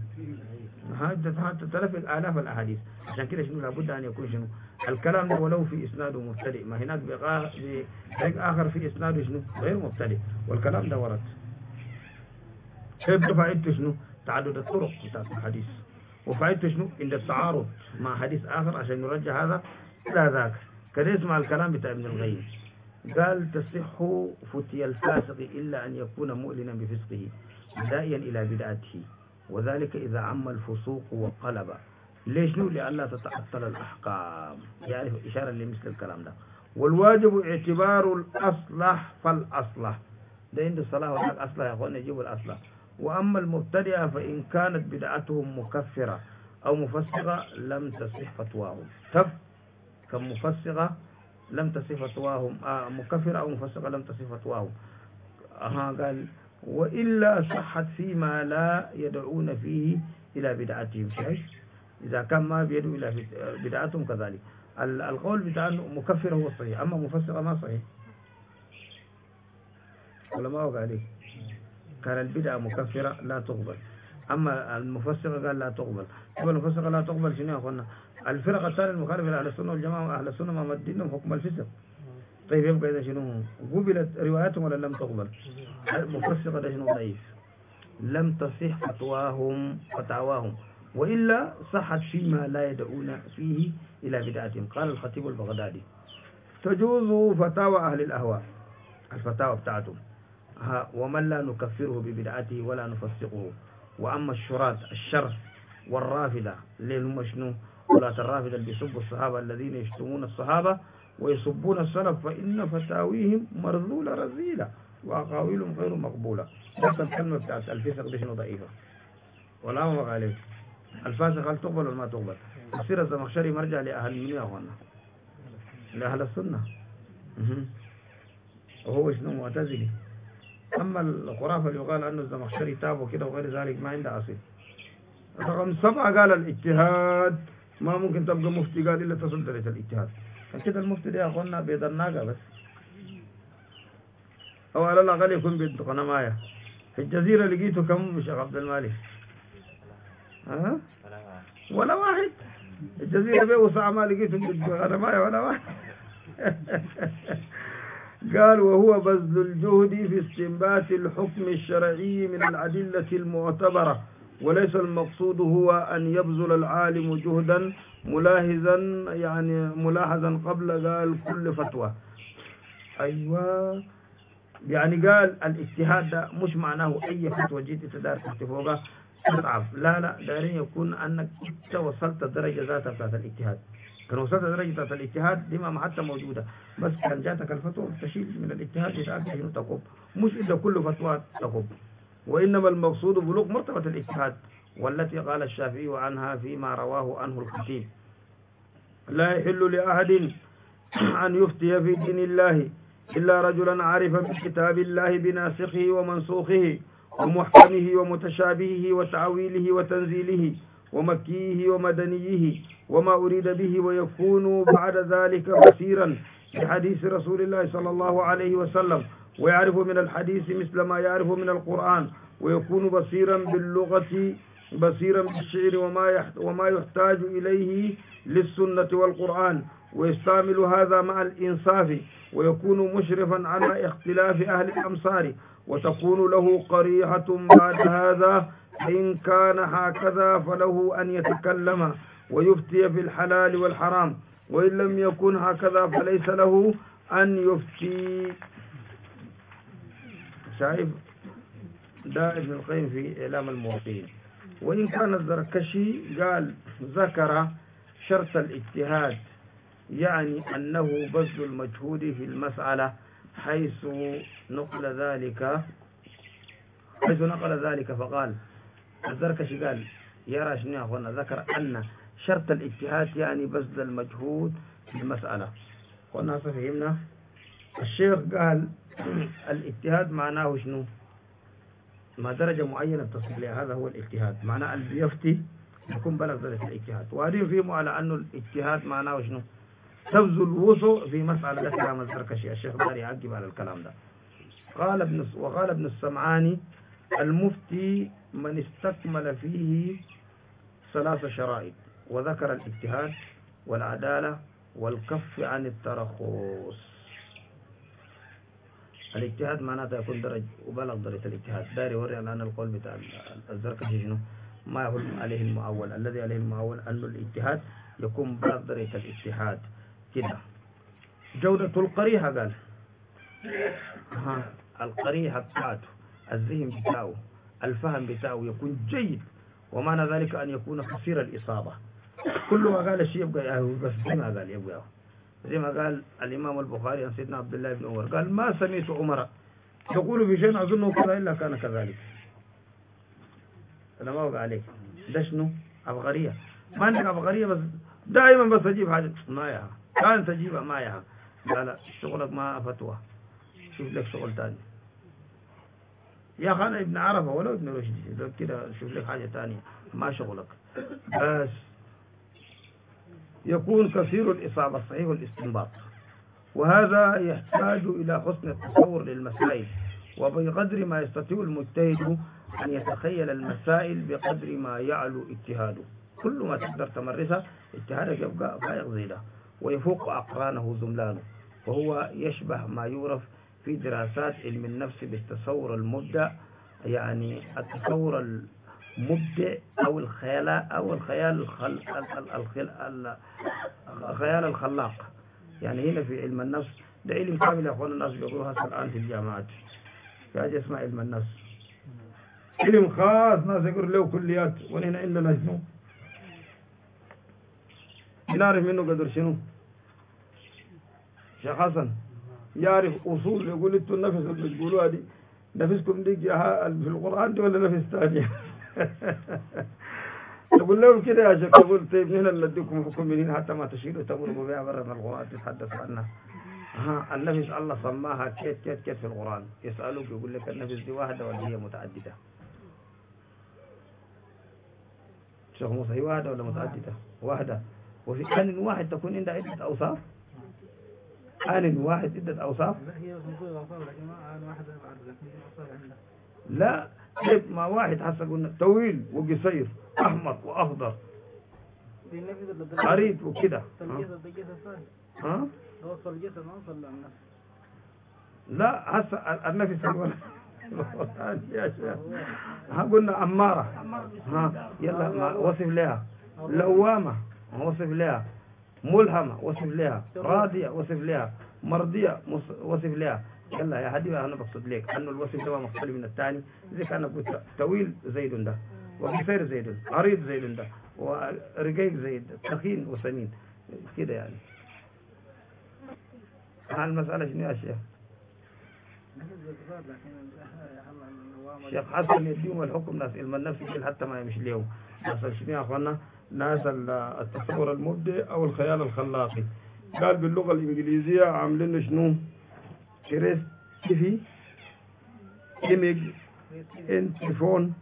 A: هتدفق آلاف الأحاديث. عشان كده شنو لابد أن يكون شنو الكلام ده ولو في إسناده مبتدئ، ما هناك بطريق آخر في إسناده شنو غير مبتدئ والكلام ده ورد. كيف فائدته شنو؟ تعدد الطرق بتاعت الحديث، وفائدته شنو؟ عند التعارض مع حديث آخر عشان نرجع هذا إلى ذاك. كده اسمع الكلام بتاع ابن القيم، قال تصح فتي الفاسق إلا أن يكون مؤلنا بفسقه داعيا إلى بدعته، وذلك إذا عم الفسوق وقلب. ليش؟ لئلا تتعطل الأحكام، يعني إشارة لمثل الكلام ده. والواجب اعتبار الأصلح فالأصلح، ده عند الصلاة وحق أصلح يا أخوان يجيب الأصلح. وأما المبتدئة فإن كانت بدعتهم مكفرة أو مفسقة لم تصح فتواهم. كم مفسقة لم تصح فتواهم، مكفرة أو مفسقة لم تصح فتواهم. قال وإلا صحت فيما لا يدعون فيه إلى بدعتهم. شايف؟ إذا كان ما بيدعو إلى بدعتهم كذلك. القول بتاع مكفر هو الصحيح، أما مفسقة ما صحيح ولا ما وقع عليه. كان البدعة مكفرة لا تقبل، أما المفسقة قال لا تقبل. يبقى المفسقة لا تقبل شنو يا أخوانا؟ الفرقة الثانية المخالفة لأهل السنة والجماعة، أهل السنة ما مدينهم حكم الفسق. طيب يبقى إذا شنو قبلت رواياتهم ولا لم تقبل؟ المفسقة ده شنو ضعيف، لم تصح فتاواهم، وإلا صحت فيما لا يدعون فيه إلى بدعتهم. قال الخطيب البغدادي تجوز فتاوى أهل الأهواء، الفتاوى بتاعتهم، ومن لا نكفره ببدعته ولا نفسقه. وأما الشر والرافدة اللي هم شنو؟ ولاة الرافدة اللي بيسبوا الصحابة الذين يشتمون الصحابة ويسبون السلف، فإن فتاويهم مرذولة رذيلة وأقاويلهم غير مقبولة. بس الكلمة بتاعت الفسق دي شنو ضعيفة ولا ما بقى عليه. الفاسق هل تقبل ولا ما تقبل؟ تفسير الزمخشري مرجع لأهل من يا أخوانا؟ لأهل السنة. وهو شنو معتزلي، أما الخرافة اللي يقال أنه الزمخشري تاب وكده وغير ذلك ما عنده أصل. رقم 7 قال الاجتهاد ما ممكن تبقى مفتي قال إلا تصل درجة الاجتهاد. فكده المفتي ده يا أخوانا بيد الناقة بس، أو على الأقل يكون بيد قنماية. في الجزيرة لقيته كم بشيخ عبد المالك؟ ولا واحد. الجزيرة بيه وسع ما لقيته بيد قنماية ولا واحد. قال وهو بذل الجهد في استنبات الحكم الشرعي من الأدلة المعتبرة، وليس المقصود هو أن يبذل العالم جهدا ملاحظا قبل قال كل فتوى. أيوة، يعني قال الاجتهاد ده مش معناه أي فتوى جيت تدار تفوقها تضعف، لا دارين يكون أنك انت وصلت الدرجة ذاتها بتاعت الاجتهاد. كان وصلت درجة بتاعت الاجتهاد دي ما حتى موجودة، بس كان جاتك الفتوى تشيل من الاجتهاد لتأكد انه تقوم، مش إلا كل فتوى تقوم. وإنما المقصود بلوغ مرتبة الاجتهاد، والتي قال الشافعي عنها فيما رواه عنه الخطيب: لا يحل لأحد أن يفتي في دين الله إلا رجلا عرف بكتاب الله بناسخه ومنسوخه ومحكمه ومتشابهه وتعويله وتنزيله ومكيه ومدنيه وما أريد به، ويكون بعد ذلك بصيرا بحديث رسول الله صلى الله عليه وسلم، ويعرف من الحديث مثل ما يعرف من القرآن، ويكون بصيرا باللغة بصيرا بالشعر وما يحتاج إليه للسنة والقرآن، ويستعمل هذا مع الإنصاف، ويكون مشرفا على اختلاف أهل الأمصار، وتكون له قريحة بعد هذا. إن كان هكذا فله أن يتكلم ويفتي في الحلال والحرام، وإن لم يكن هكذا فليس له أن يفتي. شايف ده ابن القيم في إعلام الموقعين. وإن كان الزركشي قال ذكر شرط الاجتهاد، يعني أنه بذل المجهود في المسألة، حيث نقل ذلك فقال الزركشي قال يرى شنو يا أخوانا، ذكر أن شرط الاجتهاد يعني بذل المجهود في المسألة. قلنا فهمنا. الشيخ قال الاجتهاد معناه شنو؟ ما درجة معينة تصل لها، هذا هو الاجتهاد. معناه اللي بيفتي يكون بلغ درجة الاجتهاد. وهذه فيهم على أنه الاجتهاد معناه شنو؟ تبذل الوسع في مسألة. ده كلام الزركشي. الشيخ داري يعقب على الكلام ده. وقال ابن السمعاني: المفتي من استكمل فيه 3 شرائط، وذكر الاجتهاد والعدالة والكف عن الترخص. الاجتهاد معناته يكون درج وبلغ درجة الاجتهاد. داري يوري على أن القول بتاع الزركشي شنو؟ ما يقول عليه المعول. الذي عليه المعول أنه الاجتهاد يكون بلغ درجة الاجتهاد كده. جودة القريحة قال القريحة بتاعته، الذهن بتاعه، الفهم بتاعه يكون جيد، ومعنى ذلك أن يكون كثير الإصابة. كل ما قال الشيء يبقى بس زي ما قال يبقى، زي ما قال الإمام البخاري عن سيدنا عبد الله بن عمر قال: ما سمعت عمر يقول في شيء أظنه كذا إلا كان كذلك. أنا ما وقع عليك ده شنو؟ أبغرية. ما عندك أبغرية، بس دائما بس تجيب حاجة ما يها كان تجيبها ما يها. لا شغلك ما فتوى، شوف لك شغل تاني يا أخي. أنا ابن عرفة ولا ابن رشدي، لو كده شوف لك حاجة تانية ما شغلك. بس يكون كثير الإصابة صحيح الاستنباط، وهذا يحتاج إلى حسن التصور للمسائل، وبقدر ما يستطيع المجتهد أن يتخيل المسائل بقدر ما يعلو اجتهاده. كل ما تقدر تمرسها اجتهادك يبقى فائق زي ده، ويفوق أقرانه زملانه، وهو يشبه ما يعرف في دراسات علم النفس بالتصور المبدع، يعني التصور المبدع أو الخيال الخلاق. يعني هنا في علم النفس ده علم كامل يا أخوان، الناس بيقولوا هسه الآن في الجامعات في حاجة اسمها علم النفس، علم خاص ناس يقولوا له كليات، ونحن عندنا شنو؟ نعرف منه قدر شنو؟ شيخ حسن يعرف أصول، يقول انتوا النفس اللي بتقولوها دي نفسكم دي في القرآن دي ولا نفس ثانية؟ تقول لهم كده يا شيخ، تقول طيب هنا نديكم حكم من هنا حتى ما تشيلوا تمروا بها برا من القرآن تتحدث عنها. النفس الله سماها كيت كيت كيت في القرآن. يسألوك يقول لك النفس دي واحدة ولا هي متعددة؟ شيخ موسى هي واحدة ولا متعددة؟ واحدة. وفي آن واحد تكون عندها عدة أوصاف؟ آن واحد عدة أوصاف؟
B: لا هي موجودة أوصاف لكن ما آن واحد بعد لكن أوصاف عندها.
A: لا كيف ما واحد حسب قلنا طويل وقصير أحمر وأخضر عريض وكده. ها؟
B: وصل الجسد ما وصل للنفس.
A: لا هسه النفس يا شيخ قلنا أمارة. يلا وصف لها. لوامة وصف لها. ملهمة وصف لها. راضية وصف لها. مرضية وصف لها. يلا يا حبيبي أنا بقصد لك أنه الوصف ده مختلف من الثاني. زي كان قلت طويل زيد ده وقصير زيد عريض زيد ده ورقيق زيد تخين وسمين كده يعني. المسألة شنو يا شيخ؟ شيخ حسن يديهم الحكم ناس علم النفس حتى ما يمشي اليوم. ناس شنو يا أخوانا؟ ناس التصور المبدع أو الخيال الخلاقي. قال باللغة الإنجليزية عاملين شنو؟ كريستيفي إيميج انتفون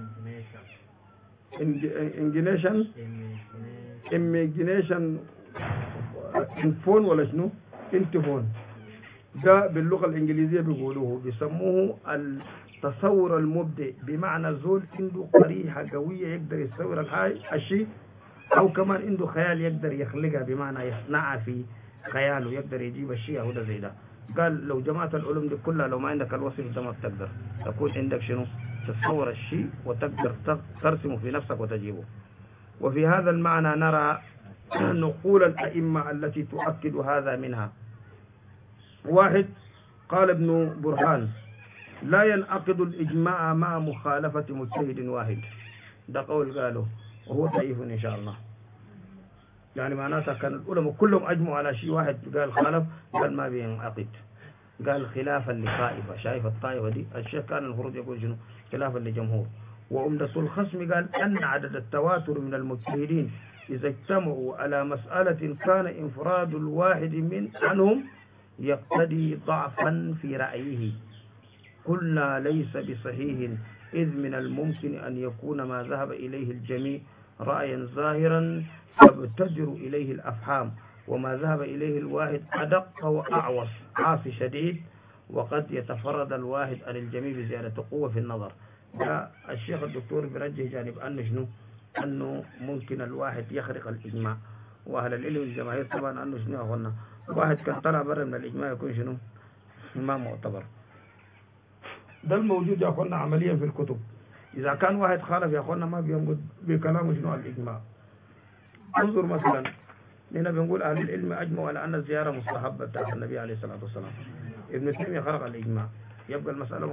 A: إيميجينيشن انفون ولا شنو؟ انتفون. ده باللغة الإنجليزية بيسموه التصور المبدع، بمعنى زول عنده قريحة قوية يقدر يصور الشيء، أو كمان عنده خيال يقدر يخلقها بمعنى يصنعها في خياله، يقدر يجيب الشيء أو ده زي ده. قال لو جماعة العلوم دي كلها لو ما عندك الوصف ده ما بتقدر تكون عندك شنو؟ تصور الشيء وتقدر ترسمه في نفسك وتجيبه. وفي هذا المعنى نرى نقول الأئمة التي تؤكد هذا منها. واحد قال ابن برهان لا ينعقد الإجماع مع مخالفة مجتهد واحد. ده قول قاله وهو ضعيف إن شاء الله. يعني معناتها كان العلماء كلهم أجمعوا على شيء واحد قال خالف، قال ما بينعقد. قال خلافا لطائفة. شايف الطائفة دي الشيخ كان المفروض يقول شنو؟ خلافا لجمهور. وعمدة الخصم قال أن عدد التواتر من المجتهدين إذا اجتمعوا على مسألة كان انفراد الواحد عنهم يقتضي ضعفا في رأيه. قلنا ليس بصحيح إذ من الممكن أن يكون ما ذهب إليه الجميع رأيا ظاهرا تبتدر إليه الأفهام، وما ذهب إليه الواحد أدق وأعوص عاصي شديد، وقد يتفرد الواحد عن الجميع بزيادة قوة في النظر. الشيخ الدكتور برجح جانب أنه شنو؟ أنه ممكن الواحد يخرق الإجماع، وأهل العلم الجماهير طبعا أنه شنو أخونا واحد كان طلع برا من الإجماع يكون شنو؟ ما معتبر. ده الموجود يا أخونا عمليا في الكتب. إذا كان واحد خالف يا أخونا ما بينقض بكلامه شنو الإجماع. انظر مثلا هنا بنقول أهل العلم أجمعوا على أن الزيارة مستحبة بتاعت النبي عليه الصلاة والسلام. ابن تيمية خرق الإجماع. يبقى المسألة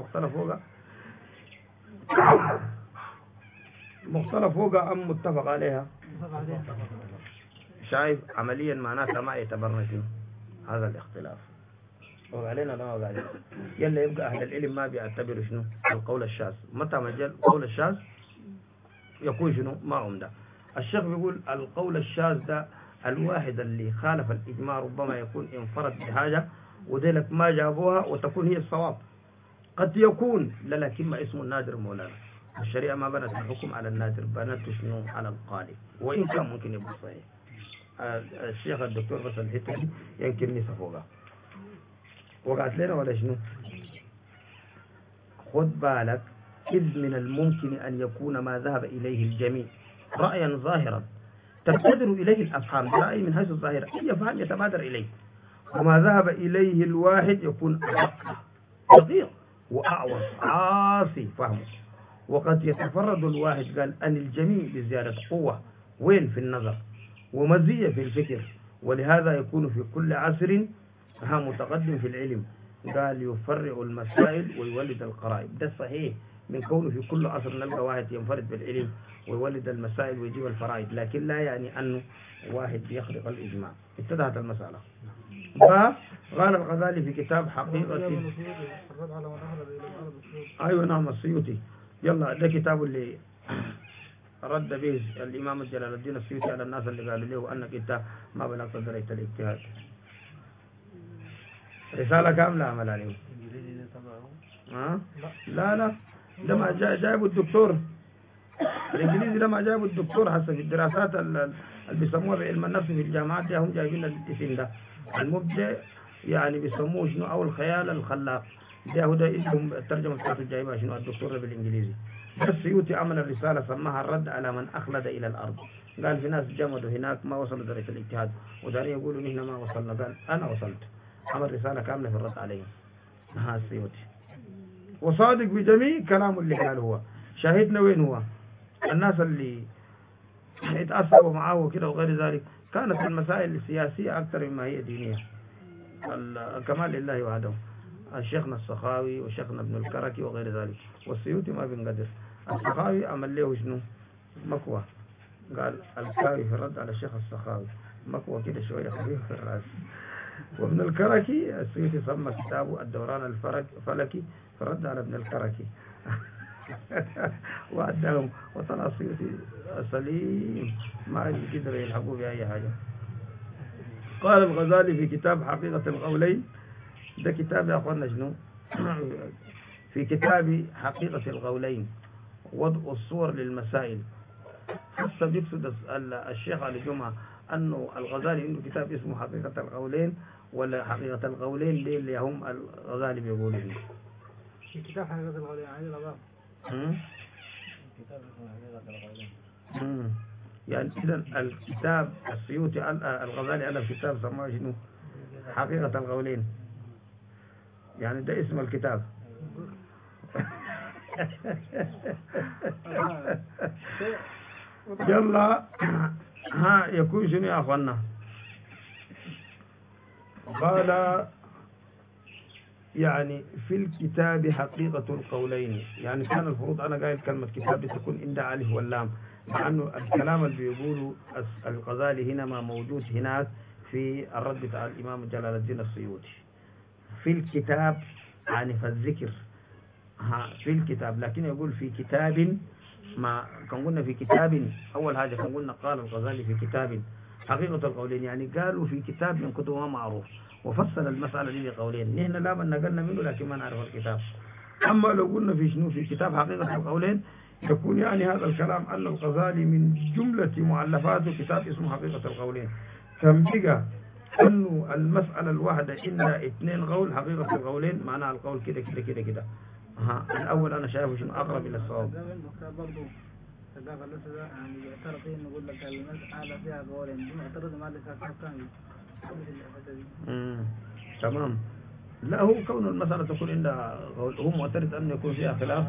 A: مختلف فوقها أم متفق عليها؟ شايف عمليا معناتها ما يعتبرنا شنو هذا الاختلاف. وقع علينا لا وقع علينا. يلا يبقى أهل العلم ما بيعتبروا شنو القول الشاذ. متى ما جاء القول الشاذ يكون شنو ما عمده. الشيخ بيقول القول الشاذ ده الواحد اللي خالف الإجماع ربما يكون انفرد بحاجة وذلك ما جابوها وتكون هي الصواب. قد يكون لكن ما اسمه النادر مولانا. الشريعة ما بنت الحكم على النادر، بنت شنو على الغالب، وإن كان ممكن يبقى صحيح. الشيخ الدكتور بس الحتة دي يمكن نسفوها وقعت لنا ولا شنو؟ خد بالك إذ من الممكن أن يكون ما ذهب إليه الجميع رأيا ظاهرا تبتدر إليه الأفهام. رأي من حيث الظاهر أي فهم يتبادر إليه، وما ذهب إليه الواحد يكون دقيق وأعوص عاصي فهمه، وقد يتفرد الواحد قال أن الجميع بزيادة قوة وين في النظر ومزية في الفكر، ولهذا يكون في كل عصر متقدم في العلم. قال يفرع المسائل ويولد القرائب. ده صحيح من كونه في كل عصر نلقى واحد ينفرد بالعلم ويولد المسائل ويجيب الفرائض، لكن لا يعني أنه واحد يخرق الإجماع. اتضحت المسألة. قال الغزالي في كتاب حقيقة أيوة نعم السيوطي. يلا ده كتاب اللي رد به الإمام جلال الدين السيوطي على الناس اللي قالوا له أنك أنت ما بلغت درجة الاجتهاد. رسالة كاملة عمل عليه. لا ده ما جايبه الدكتور الإنجليزي، ده ما جايبه الدكتور حسب الدراسات اللي بيسموها بعلم النفس في الجامعات دي، هم جايبين الاسم ده المبدع، يعني بيسموه شنو أو الخيال الخلاق. ده اسمهم الترجمة بتاعته جايبها شنو الدكتور بالإنجليزي. السيوطي عمل الرسالة سماها الرد على من أخلد إلى الأرض. قال في ناس جمدوا هناك ما وصلوا درجة الاجتهاد، ودارين يقولوا نحن ما وصلنا، قال أنا وصلت. عمل رسالة كاملة في الرد عليهم. السيوطي وصادق بجميع كلامه اللي قاله هو. شاهدنا وين هو؟ الناس اللي يتأثروا معه وكده وغير ذلك كانت المسائل السياسية أكثر مما هي دينية. الكمال لله وحده. الشيخنا السخاوي وشيخنا ابن الكركي وغير ذلك، والسيوطي ما بنقدر. السخاوي عمل له شنو؟ مكوى. قال الكاوي في الرد على الشيخ السخاوي مكوى كده شوية خفيف في الرأس. وابن الكركي السيوطي سمى كتابه الدوران الفلكي في الرد على ابن الكركي. وعدهم وطلع السيوطي سليم ما يقدر يلحقوا بأي حاجة. قال الغزالي في كتاب حقيقة القولين، ده كتاب يا أخوانا شنو؟ في كتاب حقيقة القولين وضع الصور للمسائل. حسب يقصد الشيخ علي جمعة أنه الغزالي عنده كتاب اسمه حقيقة القولين ولا حقيقة القولين دي اللي هم الغزالي بيقولوا
B: في كتاب حقيقة القولين عايز الأضاف كتاب اسمه حقيقة القولين.
A: يعني إذا الكتاب السيوطي الغزالي ألف كتاب سماه شنو؟ حقيقة القولين، يعني ده اسم الكتاب. يلا ها يكون شنو يا أخوانا؟ قال يعني في الكتاب حقيقة القولين، يعني كان المفروض أنا قايل كلمة كتاب بتكون عند ألف واللام، مع أنه الكلام اللي بيقوله الغزالي هنا ما موجود هناك في الرد بتاع الإمام جلال الدين السيوطي. في الكتاب يعني في الذكر في الكتاب، لكن يقول في كتاب، ما كان قلنا في كتاب أول حاجة كان قلنا قال الغزالي في كتاب حقيقة القولين، يعني قالوا في كتاب من كتب ما معروف وفصل المسألة دي بقولين، نحن لا من نقلنا منه لكن ما نعرف الكتاب. أما لو قلنا في شنو في كتاب حقيقة القولين يكون يعني هذا الكلام أن الغزالي من جملة مؤلفاته كتاب اسمه حقيقة القولين. كان بقى أنه المسألة الواحدة إلا 2 قول حقيقة القولين، معناها القول كده كده كده كده. الأول أنا شايفه شنو أقرب إلى الصواب.
B: يعني يعترض فيه نقول لك المسألة فيها قولين، دي معترض ما لسه كامل.
A: تمام. لا هو كون المسألة تكون عندها قول، هو معترض أن يكون فيها خلاف.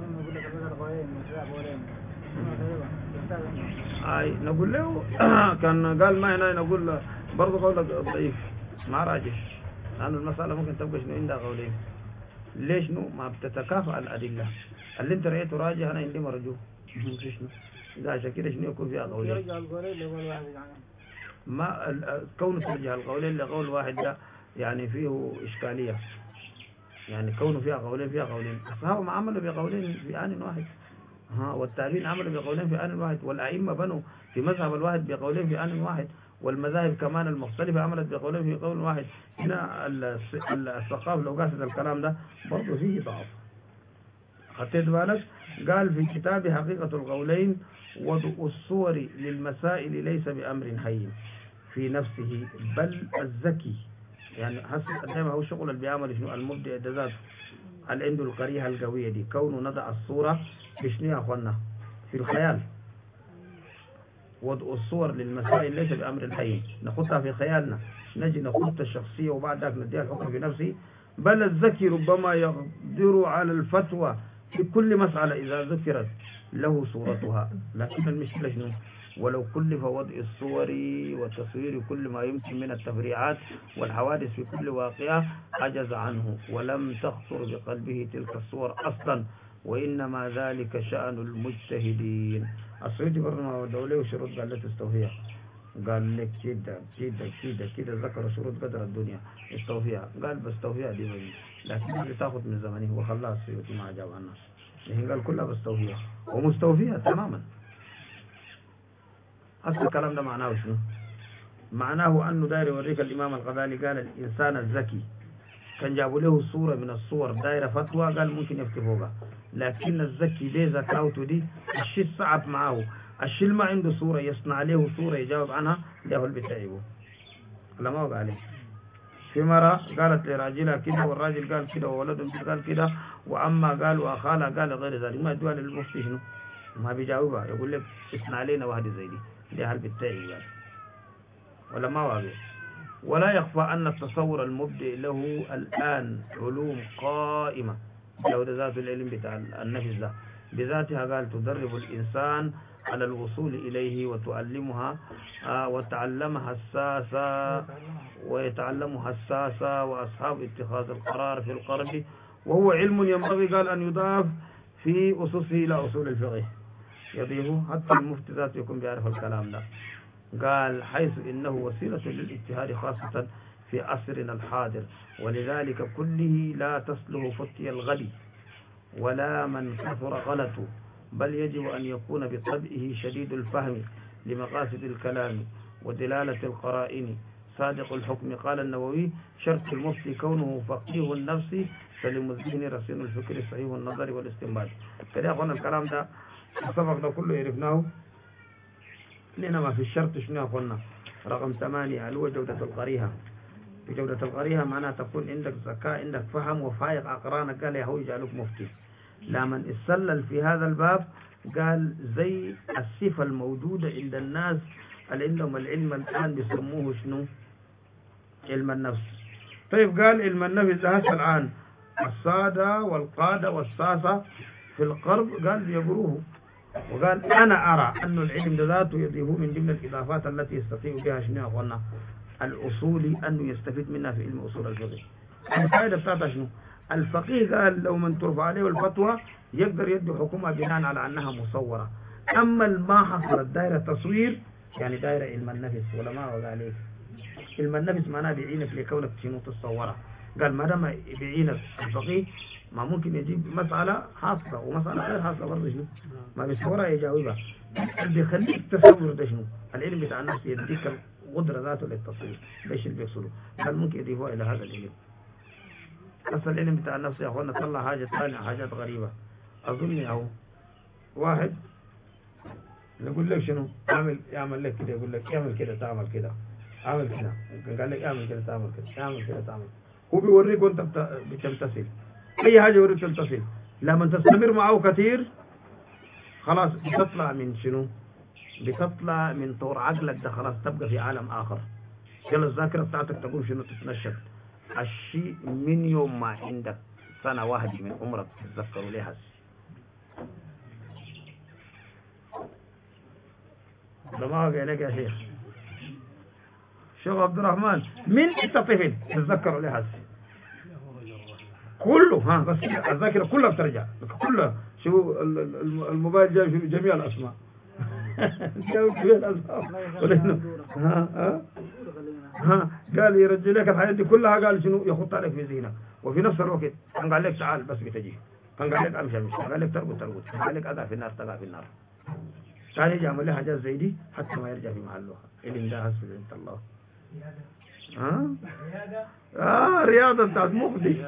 A: نقول له كان قال ما هنا نقول برضه قولك ضعيف ما راجح، لأن المسألة ممكن تبقى شنو عندها قولين. ليش نو ما بتتكافئ الأدلة اللي انت رأيته راجح أنا عندي مرجوح شنو إذا عشان كده شنو يكون فيها قولين.
B: يرجع القولين لقول واحد يعني
A: ما كونه ترجع القولين لقول واحد ده يعني فيه إشكالية، يعني كونه فيها قولين فيها قولين. الصحابة عملوا بقولين في آن واحد، والتابعين عملوا بقولين في آن واحد، والأئمة بنوا في مذهب الواحد بقولين في آن واحد، والمذاهب كمان المختلفة عملت بقولين في قول واحد. هنا الثقافة لو قاصد الكلام ده برضه فيه ضعف. خطيت بالك؟ قال في كتاب حقيقة القولين وضع الصور للمسائل ليس بأمر هين في نفسه بل الذكي، يعني حسب دائما هو شغل اللي بيعمل شنو المبدع ده ذاته اللي عنده القريحة القوية دي، كونه نضع الصورة في شنو يا أخوانا في الخيال. وضع الصور للمسائل ليس بأمر هين، نخطها في خيالنا نجي نخط الشخصية وبعد ذلك نديها الحكم في نفسه. بل الذكي ربما يقدر على الفتوى في كل مسألة إذا ذكرت له صورتها، لكن المشكلة شنو؟ ولو كلف وضع الصور وتصوير كل ما يمكن من التفريعات والحوادث في كل واقعة عجز عنه ولم تخطر بقلبه تلك الصور أصلا، وإنما ذلك شأن المجتهدين. السيوطي برضه ودولي وشروط قال لا تستوفيها، قال لك كده كده كده كده ذكر شروط قدر الدنيا استوفيها، قال بستوفيها دي بني، لكن اللي تاخذ من زمنه وخلاها السيوطي ما عجب عنها، لكن قال كلها بستوفيها ومستوفيها تماما. أصل الكلام ده معناه شنو؟ معناه أنه داير يوريك الإمام الغزالي قال الإنسان الذكي كان جابوا له صورة من الصور دايرة فتوى قال ممكن يفتي فوقها، لكن الزكي دي زكاوته دي الشيء صعب معه، الشيء ما عنده صورة يصنع له صورة يجاوب عنها له اللي بتعبه. لا ما وقع عليه. في مرة قالت لراجلها كده والراجل قال كده وولدهم قال كده وعما قال وأخالها قال غير ذلك، ما يدوها للمفتي شنو؟ ما بيجاوبها، يقول لك اصنع علينا واحدة زي دي هل بتعب قال ولا ما واقع. ولا يخفى أن التصور المبدئ له الآن علوم قائمة لو ذات العلم بتاع النفس ده بذاتها قال تدرب الإنسان على الوصول إليه وتعلمها ويتعلمها الساسة وأصحاب اتخاذ القرار في القرب، وهو علم ينبغي قال أن يضاف في أسسه إلى أصول الفقه، يضيفه حتى المفتي ذاته يكون بيعرف الكلام ده. قال حيث إنه وسيلة للاجتهاد خاصة في عصرنا الحاضر، ولذلك كله لا تصلح فتي الغد ولا من كثر غلطه، بل يجب أن يكون بطبعه شديد الفهم لمقاصد الكلام ودلالة القرائن صادق الحكم. قال النووي شرط المفتي كونه فقيه النفس سليم الذهن رصين الفكر صحيح النظر والاستنباط. كده أخونا الكلام ده السبق ده كله عرفناه، لأنما في الشرط شنو أخونا رقم 8 اللي هو جودة القريحة. بجودة القريحة معناها تكون عندك ذكاء عندك فهم وفايق أقرانك، قال يا هو يجعلك مفتي. لمن استسلل في هذا الباب قال زي الصفة الموجودة عند الناس اللي عندهم العلم الآن بيسموه شنو؟ علم النفس. طيب قال علم النفس ده هسه الآن السادة والقادة والساسة في القرب قال بيقروه، وقال أنا أرى أن العلم ذاته يضيفه من ضمن الإضافات التي يستطيع بها شنو يا أخوانا الأصولي أنه يستفيد منها في علم أصول الفقه. الفائدة بتاعتها شنو؟ الفقيه قال لو من ترفع عليه الفتوى يقدر يدي حكومة بناء على أنها مصورة، أما ما حصلت دائرة تصوير يعني دائرة علم النفس ولا ما وقع عليك. علم النفس معناه بيعينك لكونك شنو تصورة. قال ما دام بيعينك الفقيه ما ممكن يجيب مسألة حاصلة ومسألة غير حاصلة برضه شنو ما بيصورها يجاوبها. اللي بيخليك تصور ده شنو؟ العلم بتاع النفس يديك القدرة ذاته للتصوير. ليش اللي بيقصده؟ قال ممكن يضيفوها إلى هذا العلم. أصل العلم بتاع النفس يا أخوانا طلع حاجة ثانية حاجات غريبة. أظن أهو واحد يقول لك شنو يعمل لك كده، يقول لك اعمل كده تعمل كده، اعمل كده، قال لك اعمل كده تعمل كده، اعمل كده تعمل، هو بيوريك وانت بتمتثل اي حاجه يوريك تمتثل. لما تستمر معه كثير خلاص بتطلع من شنو؟ بتطلع من طور عقلك ده، خلاص تبقى في عالم اخر. يلا الذاكره بتاعتك تقوم شنو تتنشط. الشيء من يوم ما عندك سنه واحده من عمرك تتذكروا ليها. ده ما قال لك يا شيخ عبد الرحمن من انت طفل تتذكروا لها كله ها بس الذاكره كلها بترجع كلها. شو الموبايل جايب جميع الاسماء جايب جميع الاسماء ها قال يرجع لك الحياه دي كلها. قال شنو يخط عليك في ذهنك وفي نفس الوقت كان قال لك تعال بس بتجي، كان قال لك امشي كان قال لك ترقد، كان قال لك اقع في النار تقع في النار. كان يجي يعمل لها حاجات زي دي حتى ما يرجع في محله. اللي ده هسه انت الله رياضة بتاعت مفدي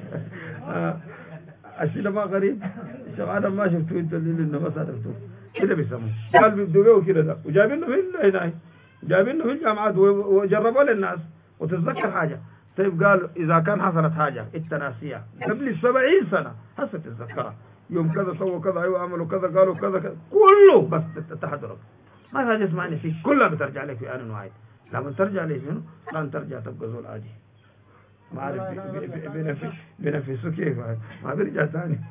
A: الشيء ده ما غريب. الشيخ آدم ما شفتوه انت اللي ما صادفتوه كده بيسموه. قال بيبدوه كده ده وجايبينه في هنا جايبينه في الجامعات وجربوه للناس وتتذكر حاجة. طيب قال إذا كان حصلت حاجة التناسية قبل 70 سنة هسه تتذكرها. يوم كذا سووا كذا ايوه عملوا كذا قالوا كذا كله بس تحضرك ما في حاجه اسمعني فيه كلها بترجع لك في آن واحد. لما ترجع لي شنو؟ لما ترجع تبقى زول عادي ما عارف بنفسه كيف ما بيرجع ثاني.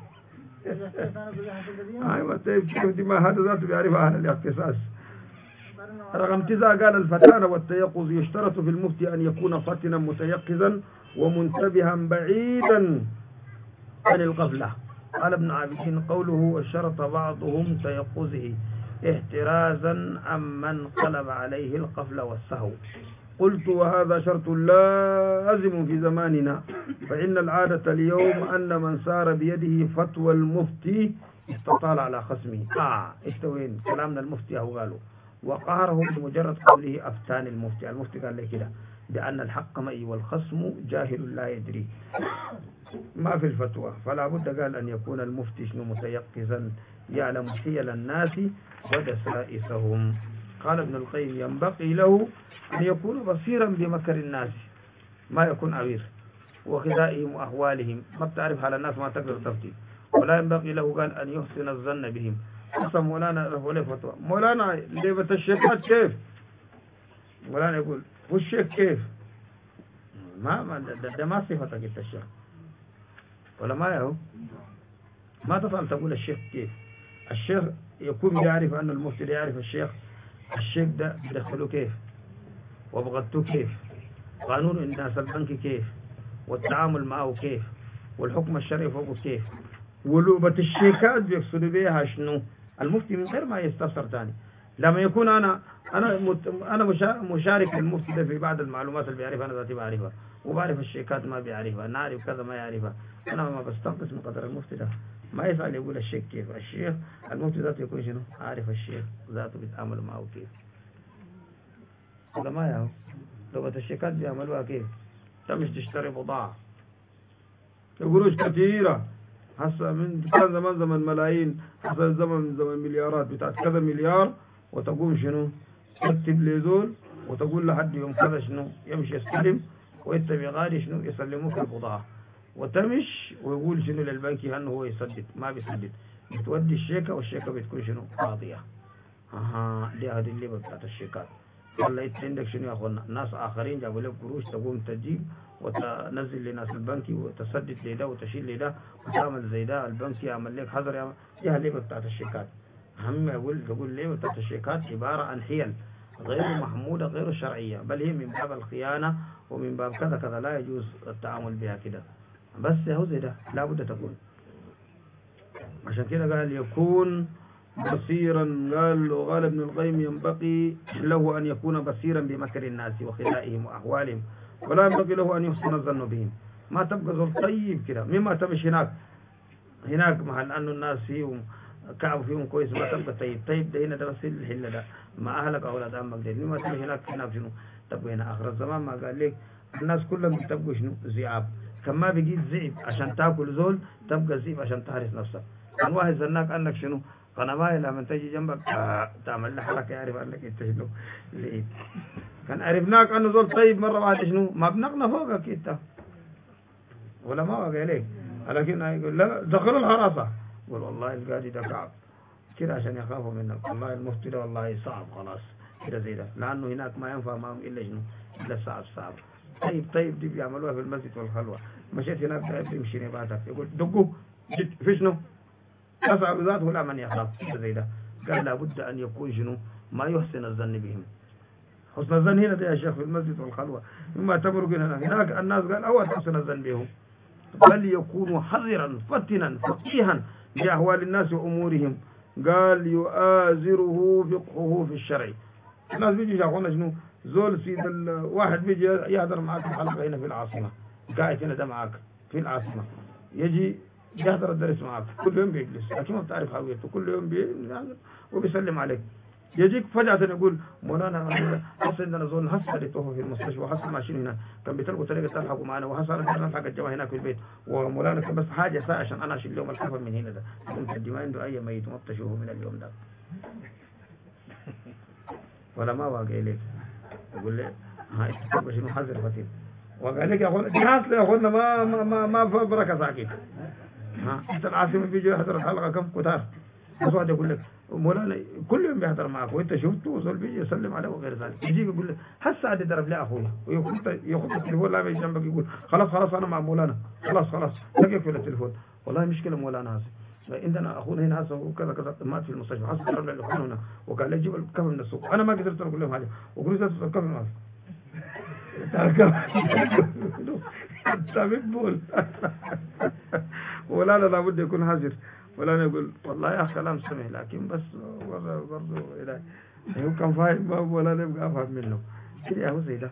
A: ايوه طيب كيف دي ما هذا ذاته بيعرفها اهل الاختصاص. رقم 9 قال الفتانة والتيقظ يشترط في المفتي ان يكون فاتنا متيقظا ومنتبها بعيدا عن الغفله. قال ابن عابدين قوله وشرط بعضهم تيقظه احترازا عمن قلب عليه القفل والسهو. قلت وهذا شرط لازم في زماننا، فإن العادة اليوم أن من سار بيده فتوى المفتي استطال على خصمه. استوين كلامنا المفتي أهو قالوا وقهره بمجرد قوله أفتان المفتي. المفتي قال لي كده بأن الحق معي والخصم جاهل لا يدري ما في الفتوى. فلا بد قال أن يكون المفتي شنو متيقظا يعلم حيل الناس ودسائسهم. قال ابن القيم ينبغي له أن يكون بصيرا بمكر الناس، ما يكون عوير وخدائهم وأحوالهم، ما بتعرف على الناس ما تقدر تفتي. ولا ينبغي له قال أن يحسن الظن بهم. قسم مولانا له فتوى، مولانا ليبة الشيخات كيف؟ مولانا يقول هو الشيخ كيف؟ ده ما صفتك انت الشيخ ولا ما يهو، ما تفعل تقول الشيخ كيف. الشيخ يكون يعرف أن المفتي يعرف الشيخ ده بدخله كيف، وبغضته كيف، قانون الناس البنك كيف، والتعامل معه كيف، والحكم الشرعي فوقه كيف، ولوبة الشيكات بيقصد بها شنو. المفتي من غير ما يستفسر ثاني لما يكون أنا مشارك المفتي ده في بعض المعلومات اللي بيعرفها أنا ذاتي بعرفها، وبعرف الشيكات ما بيعرفها، نعرف كذا ما يعرفها، أنا ما بستنقص من قدر المفتي ده. ما يسأل يقول الشيخ كيف، الشيخ المفتي ذاته يكون شنو عارف الشيخ ذاته بيتعامل معه كيف. هذا ما يهو لغة الشيكات بيعملوها كيف. تمش تشتري بضاعة قروش كثيرة هسه من كان زمان ملايين، هسه زمن مليارات بتاعت كذا مليار، وتقوم شنو تكتب لزول وتقول لحد يوم كذا شنو يمشي يستلم، وانت بغادي شنو يسلموك البضاعة، وتمش ويقول شنو للبنك انه هو يسدد، ما بيسدد، بتودي الشيكة والشيكة بتكون شنو قاضية. دي هذه اللي بتاعت الشيكات. والله انت عندك شنو يا اخوانا ناس اخرين جابوا لك قروش، تقوم تجيب وتنزل لناس البنك وتسدد لده وتشيل لده وتعمل زي ده، البنك يعمل لك حذر يعمل. دي اللي بتاعت الشيكات. اهم تقول ليه بتاعت الشيكات عبارة عن حيل غير محمودة غير شرعية، بل هي من باب الخيانة ومن باب كذا كذا، لا يجوز التعامل بها كده. بس هو زي ده لابد تكون. عشان كده قال يكون بصيرا. قال ابن القيم ينبغي له أن يكون بصيرا بمكر الناس وخدائهم وأحوالهم، ولا ينبغي له أن يحسن الظن بهم. ما تبقى زول طيب كده مما تمشي هناك محل أنه الناس فيهم كعب فيهم كويس، ما تبقى طيب ده هنا ده بس الحل ده مع أهلك أولاد عمك ده مما تمشي هناك شنو تبقى هنا. آخر الزمان ما قال لك الناس كلهم بتبقوا شنو ذئاب، كما بيجي ذئب عشان تاكل زول تبقى ذئب عشان تحرس نفسك. كان واحد زناك أنك شنو قنماي لما تجي جنبك تعمل له حركة يعرف أنك انت شنو لقيت. كان عرفناك أنه زول طيب مرة واحدة شنو ما بنقنا فوقك انت ولا ما وقع عليك، لكن يقول لا دخلوا الحراسة، قول والله القاضي ده كعب كده عشان يخافوا منك، والله المفتي ده والله صعب خلاص كده زي ده، لأنه هناك ما ينفع معهم إلا شنو إلا صعب. طيب دي بيعملوها في المسجد والخلوة. مشيت هناك بيمشي نباتك يقول دقوا في شنو أصعب ذات ولا من يخاف زي ده. قال لابد أن يكون شنو ما يحسن الظن بهم. حسن الظن هنا ده يا شيخ في المسجد والخلوة مما تمرق هناك الناس قال أول حسن الظن بهم، بل يكون حذرا فتنا فقيها بأحوال الناس وأمورهم. قال يؤازره فقهه في الشرع. الناس بيجي يشوفون شنو زول سيد الواحد بيجي يحضر معك الحلقة هنا في العاصمة، قاعد هنا ده معك في العاصمة، يجي يحضر الدرس معك كل يوم بيجلس لكن ما بتعرف هويته، كل يوم وبيسلم عليك. يجيك فجأة يقول مولانا حصل عندنا زول حصل توفى في المستشفى وحصل ماشيين هنا كان بيتلقوا طريقة تلحقوا معنا وحصل نلحق الجماعة هناك في البيت، ومولانا كان بس حاجة ساعة عشان أنا أشيل لهم الكفن من هنا ده، قلت ما عنده أي ميت ما بتشوفه من اليوم ده ولا ما واقع إليك. يقول لي هاي تبقى شنو حذر فتيل وقال لك يا أخونا دي حاصل يا أخونا ما بركة ساكت. انت العاصمة بيجي يحضر الحلقة كم كتار، بس واحد يقول لك مولانا كل يوم بيحضر معك وانت شفته وصل بيجي يسلم عليه وغير ذلك، يجي يقول لك هسه عاد ضرب لي اخويا وياخذ التليفون لا يجي جنبك يقول خلاص انا مع مولانا خلاص لقيك في التليفون والله مشكله مولانا هسه عندنا اخونا هنا هسه وكذا كذا مات في المستشفى حصل ضرب لي الاخوان هنا وقال لي جيب الكفن من السوق، انا ما قدرت اقول لهم حاجه وقلت له الكفن ما بتقول ولا لابد يكون حذر. ولا يقول والله يا كلام سمع لكن بس برضه إلى هو كان فاهم ولا نبقى أفهم منه كده هو زي ده.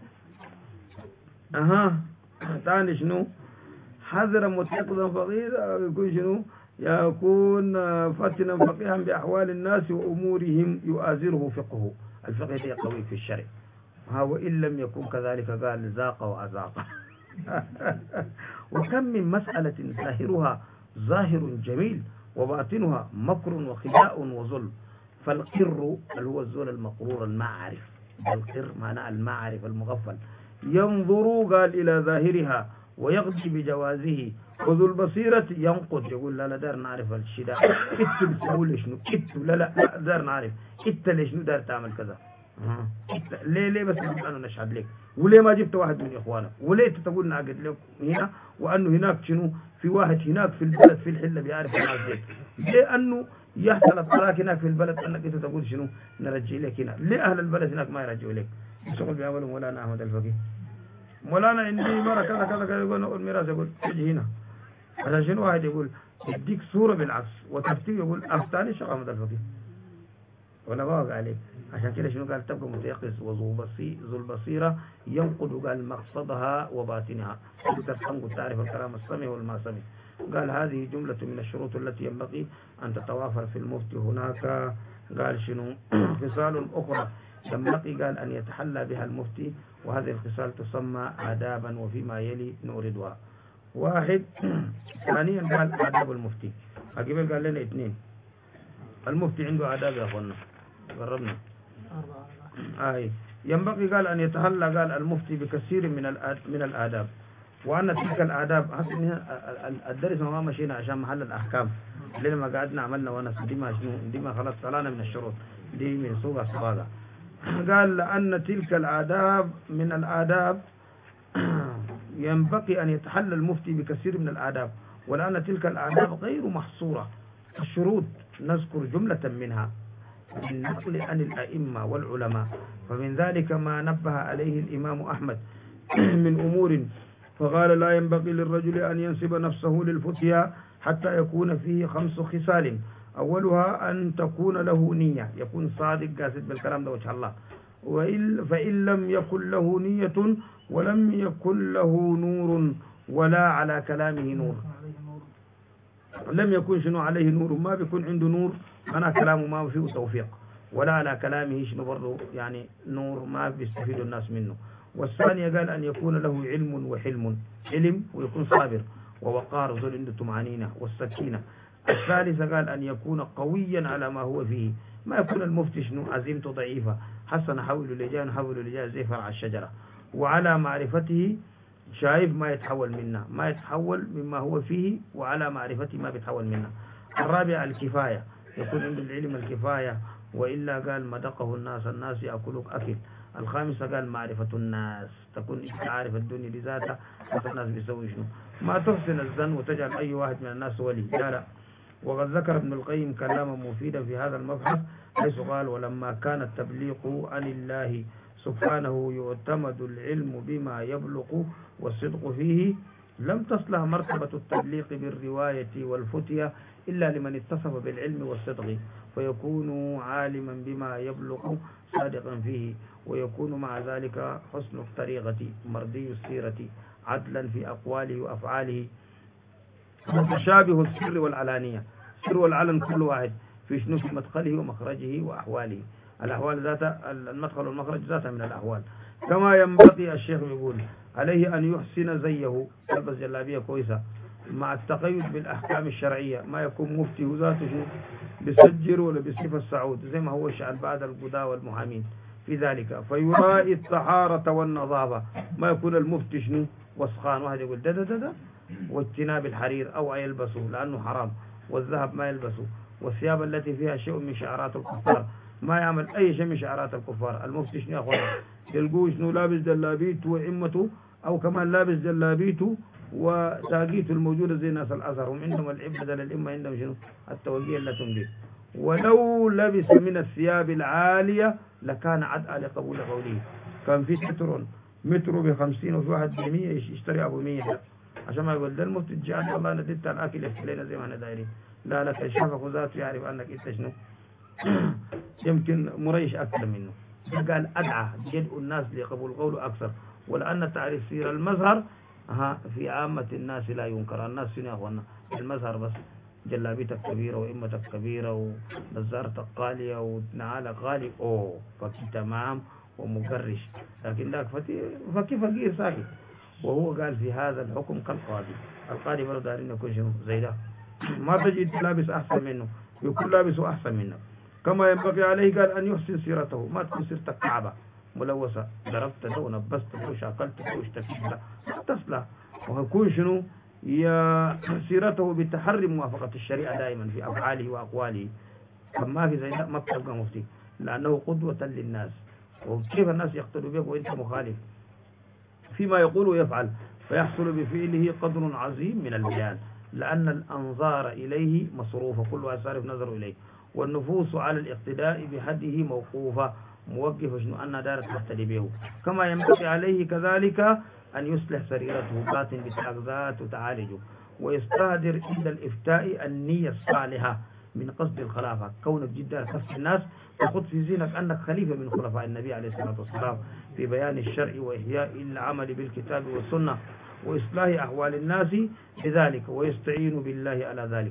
A: ثاني شنو حذر متيقظا فقيرا يكون شنو يكون فتنا فقيها بأحوال الناس وأمورهم يؤازره فقهه. الفقه ده قوي في الشرع
C: وإن لم يكن كذلك قال ذاق وأذاق. وكم من مسألة ظاهرها ظاهر جميل وباطنها مكر وخداع وظلم. فالقر اللي هو الزول المقرور المعرف، القر معناه المعرف المغفل، ينظر قال إلى ظاهرها ويقضي بجوازه. وذو البصيرة ينقض يقول لا دار نعرف الشيء ده، انت بتقول شنو؟ انت لا دار نعرف انت ليش شنو دار تعمل كذا؟ ليه بس انا نشهد لك؟ وليه ما جبت واحد من اخوانك؟ وليه تقول نعقد لك هنا وانه هناك شنو؟ في واحد هناك في البلد في الحله بيعرف الناس ديك. ليه انه يحصل الطلاق هناك في البلد انك انت تقول شنو؟ نرجع لك هنا. ليه اهل البلد هناك ما يرجعوا لك؟ الشغل بيعملوا مولانا احمد الفقيه. مولانا عندي مره كذا كذا كذا يقول الميراث يقول تجي هنا عشان شنو؟ واحد يقول يديك صوره بالعكس وتفتي يقول افتاني الشيخ احمد الفقيه ولا واقع عليك. عشان كده شنو قال تبقى متيقظ. وذو البصيرة ينقض قال مقصدها وباطنها. تفهم تعرف الكلام السمع والما سمع. قال هذه جملة من الشروط التي ينبغي أن تتوافر في المفتي. هناك قال شنو خصال أخرى ينبغي قال أن يتحلى بها المفتي، وهذه الخصال تسمى آدابا وفيما يلي نوردها. واحد. ثانيا قال آداب المفتي. قبل قال لنا اثنين. المفتي عنده آداب يا أخوانا قربنا. ينبغي قال أن يتحلى قال المفتي بكثير من الآداب، وأن تلك الآداب الدرس ما مشينا عشان محل الأحكام لما قعدنا عملنا ونس دي ما خلاص طلعنا من الشروط دي من صوغة صباغة. قال لأن تلك الآداب من الآداب ينبغي أن يتحلى المفتي بكثير من الآداب، ولأن تلك الآداب غير محصورة. الشروط نذكر جملة منها من نقل عن الأئمة والعلماء، فمن ذلك ما نبه عليه الإمام أحمد من أمور، فقال لا ينبغي للرجل أن ينسب نفسه للفتيا حتى يكون فيه 5 خصال. أولها أن تكون له نية، يكون صادق قاصد بالكلام ده وجه الله. فإن لم يكن له نية ولم يكن له نور ولا على كلامه نور، لم يكن شنو عليه نور، ما بيكون عنده نور أنا كلامه ما فيه توفيق، ولا على كلامه شنو برضه يعني نور ما بيستفيد الناس منه. والثانية قال أن يكون له علم وحلم، علم ويكون صابر ووقار ذو عنده طمأنينة والسكينة. الثالثة قال أن يكون قويا على ما هو فيه، ما يكون المفتي شنو عزيمته ضعيفة حسن حول لجان زي فرع الشجرة، وعلى معرفته شايف ما يتحول منه، ما يتحول مما هو فيه، وعلى معرفته ما بيتحول منه. الرابع الكفاية، يكون عنده العلم الكفاية، وإلا قال مدقه الناس يأكلوك أكل. الخامسة قال معرفة الناس، تكون انت عارف الدنيا لذاتها الناس بيسوي شنو، ما تحسن الظن وتجعل أي واحد من الناس ولي، لا. وقد ذكر ابن القيم كلاما مفيدا في هذا المبحث حيث قال ولما كان التبليغ عن الله سبحانه يعتمد العلم بما يبلغ والصدق فيه، لم تصلح مرتبة التبليغ بالرواية والفتية إلا لمن اتصف بالعلم والصدق، فيكون عالما بما يبلغ صادقا فيه، ويكون مع ذلك حسن الطريقة مرضي السيرة عدلا في أقواله وأفعاله، متشابه السر والعلانية، السر والعلن كل واحد في شنو في مدخله ومخرجه وأحواله. الأحوال ذاتها المدخل والمخرج ذاتها من الأحوال. كما ينبغي الشيخ يقول عليه أن يحسن زيه، يلبس جلابية كويسة مع التقيد بالأحكام الشرعية، ما يكون مفتي ذاته بسجر ولا بصف السعود زي ما هو شأن بعد القضاة والمحامين في ذلك، فيرائي الطهارة والنظافة، ما يكون المفتي شنو وسخان، واحد يقول ده واجتناب الحرير أو يلبسه لأنه حرام، والذهب ما يلبسه، والثياب التي فيها شيء من شعارات الكفار ما يعمل أي شيء من شعارات الكفار. المفتي شنو يا أخوانا يلقوه شنو لابس جلابيته وعمته، أو كمان لابس جلابيته وساقيته الموجودة زي ناس الأزهر، هم عندهم العبادة للإمة عندهم شنو التوجيه لا تنجي. ولو لبس من الثياب العالية لكان عدء لقبول قوله. كان في متر ب50 وفي واحد ب100 يشتري أبو 100 عشان ما يقول ده المفتي الجهاد والله نديت الأكل يفتلينا زي ما احنا دايرين، لا كان شافك ذاته يعرف أنك إنت شنو يمكن مريش أكثر منه. قال أدعى جدء الناس لقبول قوله أكثر، ولأن تعريف سير المظهر في عامة الناس لا ينكر. الناس شنو يا أخوانا المظهر بس جلابيتك كبيرة وإمتك كبيرة ونزارتك غالية ونعالك غالي فكي تمام ومقرش، لكن ذاك فكيف فقير ساكت. وهو قال في هذا الحكم كالقاضي، القاضي برضه دارين يكون شنو زي ده، ما تجد لابس أحسن منه، يكون لابس أحسن منه. كما ينبغي عليه قال أن يحسن سيرته، ما تكون سيرتك كعبة ملوثة، ضربت ده ونبست ده وشاكلت ده واشتكيت ده، لا تصلح. ويكون شنو سيرته بتحري موافقة الشريعة دائما في أفعاله وأقواله. فما في زي ده ما بتبقى مفتي، لأنه قدوة للناس. وكيف الناس يقتدوا بك وانت مخالف فيما يقول ويفعل، فيحصل بفعله قدر عظيم من البيان، لأن الأنظار إليه مصروفة، كلها صارف نظر إليه، والنفوس على الاقتداء بهديه موقوفة، موقفة شنو أن دارت تقتدي به. كما ينبغي عليه كذلك أن يصلح سريرته، باطن بتأخذات وتعالجه، ويستهدر عند الإفتاء النية الصالحة من قصد الخلافة، كونك جدا كف الناس وخذ في ذهنك أنك خليفة من خلفاء النبي عليه الصلاة والسلام في بيان الشرع وإحياء العمل بالكتاب والسنة وإصلاح أحوال الناس بذلك، ويستعين بالله على ذلك.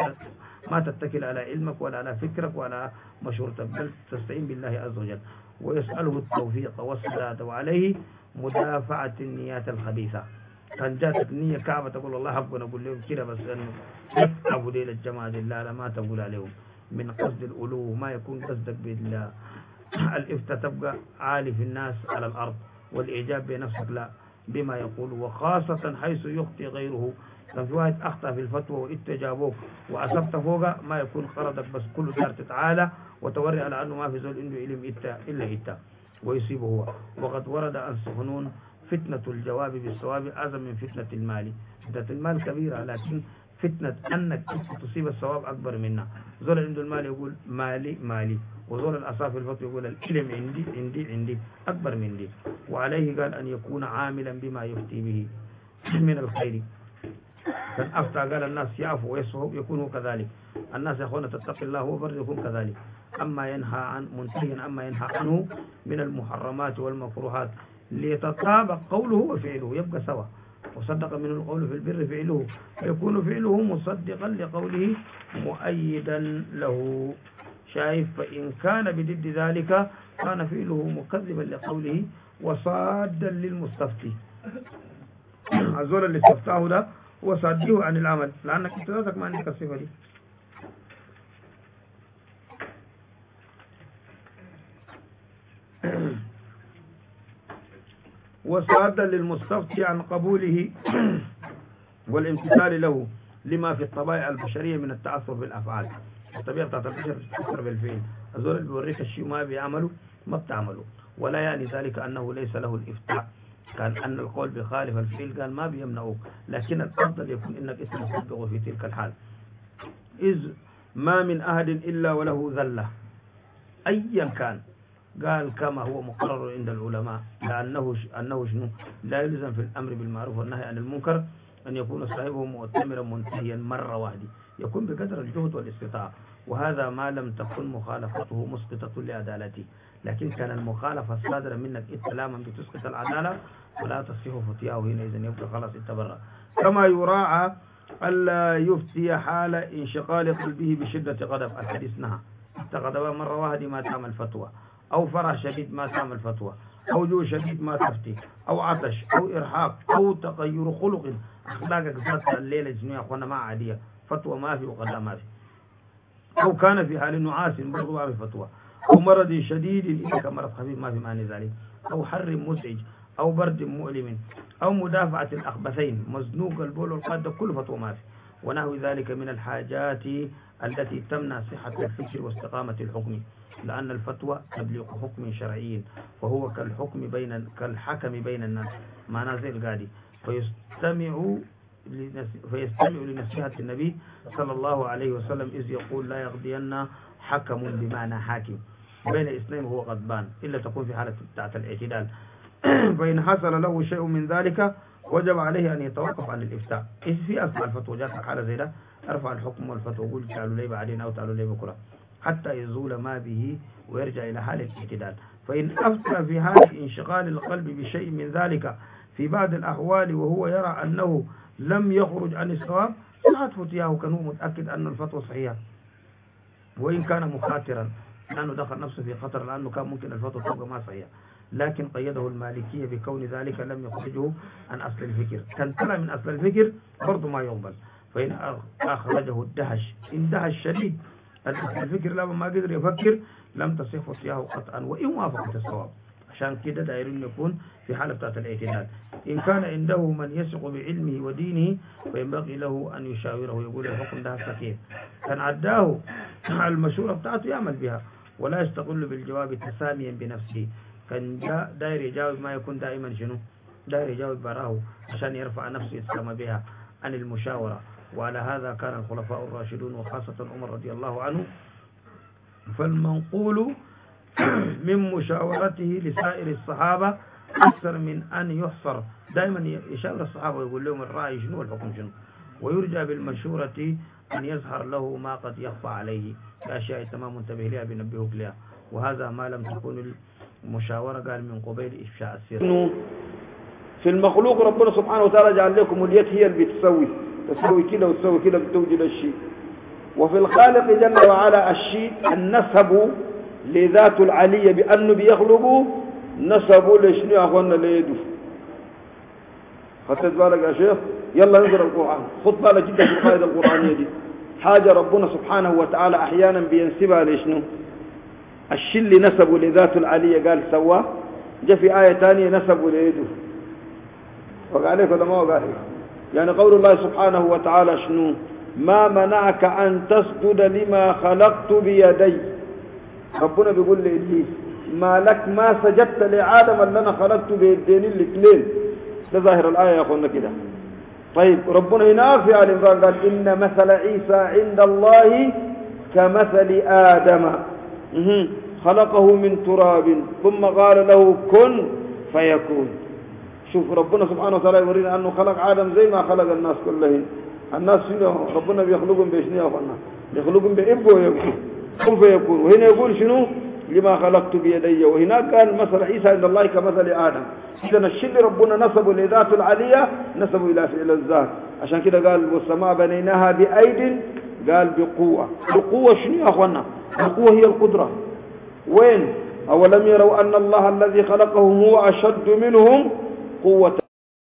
C: ما تتكل على علمك ولا على فكرك ولا مشورتك، بل تستعين بالله عز وجل ويسأله التوفيق والسداد، وعليه مدافعة النيات الخبيثة. كان جاتك نية كعبة تقول الله حقنا، نقول لهم كده بس أنه يتعبوا ليلة الجماعة لله، لا ما تقول عليهم من قصد الألو، ما يكون قصدك بالله الإفتاء تبقى عالي في الناس على الأرض، والإعجاب بنفسك لا بما يقول، وخاصة حيث يخطي غيره. كان في واحد أخطأ في الفتوى واتجابوك وأصبت فوق، ما يكون خرطك بس كل دار تتعالى وتوري على أنه ما في زول عنده علم إلا إتا ويصيبه هو. وقد ورد عن سخنون فتنة الجواب بالصواب أعظم من فتنة المال. فتنة المال كبيرة، لكن فتنة أنك تصيب الصواب أكبر منها. زول عنده المال يقول مالي مالي، وزول الأصاف الفتوى يقول العلم عندي عندي عندي أكبر من دي. وعليه قال أن يكون عاملا بما يفتي به من الخير. كان أفتى قال الناس يعفو ويصفوا يكونوا كذلك. الناس يا أخوانا تتقي الله هو برضه يكون كذلك. أما ينهى عن منتهيا أما ينهى عنه من المحرمات والمكروهات ليتطابق قوله وفعله، يبقى سوا. وصدق من القول في البر فعله، فيكون فعله مصدقا لقوله مؤيدا له. شايف؟ فإن كان بضد ذلك كان فعله مكذبا لقوله وصادا للمستفتي. الزول اللي استفتاه ده وصاديه عن العمل، لأنك انت ما عندك الصفة دي. وصادا للمستفتي عن قبوله والامتثال له لما في الطبائع البشرية من التأثر بالأفعال. الطبيعة بتاعت البشر بتتأثر بالفعل. الزول اللي بيوريك الشيء ما بيعمله ما بتعمله، ولا يعني ذلك أنه ليس له الإفتاء. كان أن القول بخالف الفعل قال ما بيمنعوك، لكن الأفضل يكون إنك تسبقه في تلك الحال. إذ ما من أحد إلا وله ذلة أيا كان، قال كما هو مقرر عند العلماء، لأنه شنو لا يلزم في الأمر بالمعروف والنهي عن المنكر أن يكون صاحبه مؤتمرا منتهيا مرة واحدة، يكون بقدر الجهد والاستطاعة، وهذا ما لم تكن مخالفته مسقطة لعدالته. لكن كان المخالفة الصادرة منك إتلاما بتسقط العدالة ولا تصح فتياه، هنا إذن يبقى خلاص اتبرأ. كما يراعى ألا يفتي حال انشغال قلبه بشدة غضب، الحديث نهى غضب مرة واحدة ما تعمل فتوى، أو فرح شديد ما تعمل فتوى، أو جوع شديد ما تفتي، أو عطش، أو إرهاق، أو تغير خلق. أخلاقك ذات الليلة جميع أخوانا ما عادية، فتوى ما في وغدا ما في. أو كان في حال نعاس برضو ما في فتوى، أو مرض شديد إذا كان مرض خفيف ما في معنى ذلك، أو حر مزعج، أو برد مؤلم، أو مدافعة الأخبثين مزنوق البول والقادة، كل فتوى ما في. ونحو ذلك من الحاجات التي تمنع صحة الفكر واستقامة الحكم، لأن الفتوى تبليغ حكم شرعي، وهو كالحكم بين الناس، معناه زي القاضي. فيستمع لنصيحة النبي صلى الله عليه وسلم إذ يقول لا يقضين حكم بمعنى حاكم بين اثنين وهو غضبان، إلا تكون في حالة بتاعت الاعتدال. فإن حصل له شيء من ذلك وجب عليه أن يتوقف عن الإفتاء. إذ في أسمع الفتوى جاتك حالة زي ده، ارفع الحكم والفتوى وقول تعالوا لي بعدين أو تعالوا لي بكرة، حتى يزول ما به ويرجع إلى حال الاعتدال. فإن أفتى في حال انشغال القلب بشيء من ذلك في بعض الأحوال وهو يرى أنه لم يخرج عن الصواب، صحت فتياه، كان هو متأكد أن الفتوى صحيحة، وإن كان مخاطرا لأنه دخل نفسه في خطر، لأنه كان ممكن الفتوى تبقى ما صحيحة. لكن قيده المالكية بكون ذلك لم يخرجه عن أصل الفكر. كان طلع من أصل الفكر برضو ما يقبل. فإن أخرجه الدهش إن دهش شديد الفكر لما ما قدر يفكر لم تصح فتياه قطعا وإن وافقت الصواب. عشان كده دايرين يكون في حالة بتاعت الاعتدال. إن كان عنده من يثق بعلمه ودينه فينبغي له أن يشاوره يقول الحكم ده كيف. كان عداه المشورة بتاعته يعمل بها ولا يستقل بالجواب تساميا بنفسه. كان داير يجاوب ما يكون دائما شنو داير يجاوب براه عشان يرفع نفسه يتسامى بها عن المشاورة. وعلى هذا كان الخلفاء الراشدون وخاصة عمر رضي الله عنه فالمنقول من مشاورته لسائر الصحابة أكثر من أن يحصر. دائما يشاور الصحابة ويقول لهم الرأي شنو والحكم شنو. ويرجى بالمشورة أن يظهر له ما قد يخفى عليه بأشياء تمام منتبه لها بنبهك لها. وهذا ما لم تكن المشاورة قال من قبيل إفشاء السر.
A: في المخلوق ربنا سبحانه وتعالى جعل لكم اليد هي اللي تسوي كده وتسوي كده بتوجد الشيء. وفي الخالق جل وعلا الشيء النسب لذات العلية بأنه بيخلقوا نسبوا لشنو يا أخوانا ليدو. خدت بالك يا شيخ؟ يلا نقرأ القرآن. خد بالك جدا في القاعدة القرآنية دي. حاجة ربنا سبحانه وتعالى أحيانا بينسبها لشنو؟ الشيء اللي نسبوا لذات العلية قال سوا جاء في آية ثانية نسبوا ليدو. وقع عليك ولا ما وقع عليك؟ يعني قول الله سبحانه وتعالى شنو؟ ما منعك أن تسجد لما خلقت بيدي. ربنا بيقول لإبليس ما لك ما سجدت لآدم اللي أنا خلقت بيدين الاثنين. ده ظاهر الآية يا أخونا كده. طيب ربنا هنا في آل عمران قال إن مثل عيسى عند الله كمثل آدم خلقه من تراب ثم قال له كن فيكون. شوف ربنا سبحانه وتعالى يورينا أنه خلق آدم زي ما خلق الناس كلهم. الناس شنو ربنا بيخلقهم بشنو يا أخوانا؟ بيخلقهم بإبه ويكون كن فيكون. وهنا يقول شنو؟ لما خلقت بيدي. وهناك قال مثل عيسى عند الله كمثل آدم. إذن الشيء اللي ربنا نسبه لذات العلية نسبه إلى فعل الذات. عشان كده قال والسماء بنيناها بأيد قال بقوة. القوة شنو يا أخوانا؟ القوة هي القدرة. وين؟ أولم يروا أن الله الذي خلقهم هو أشد منهم قوة.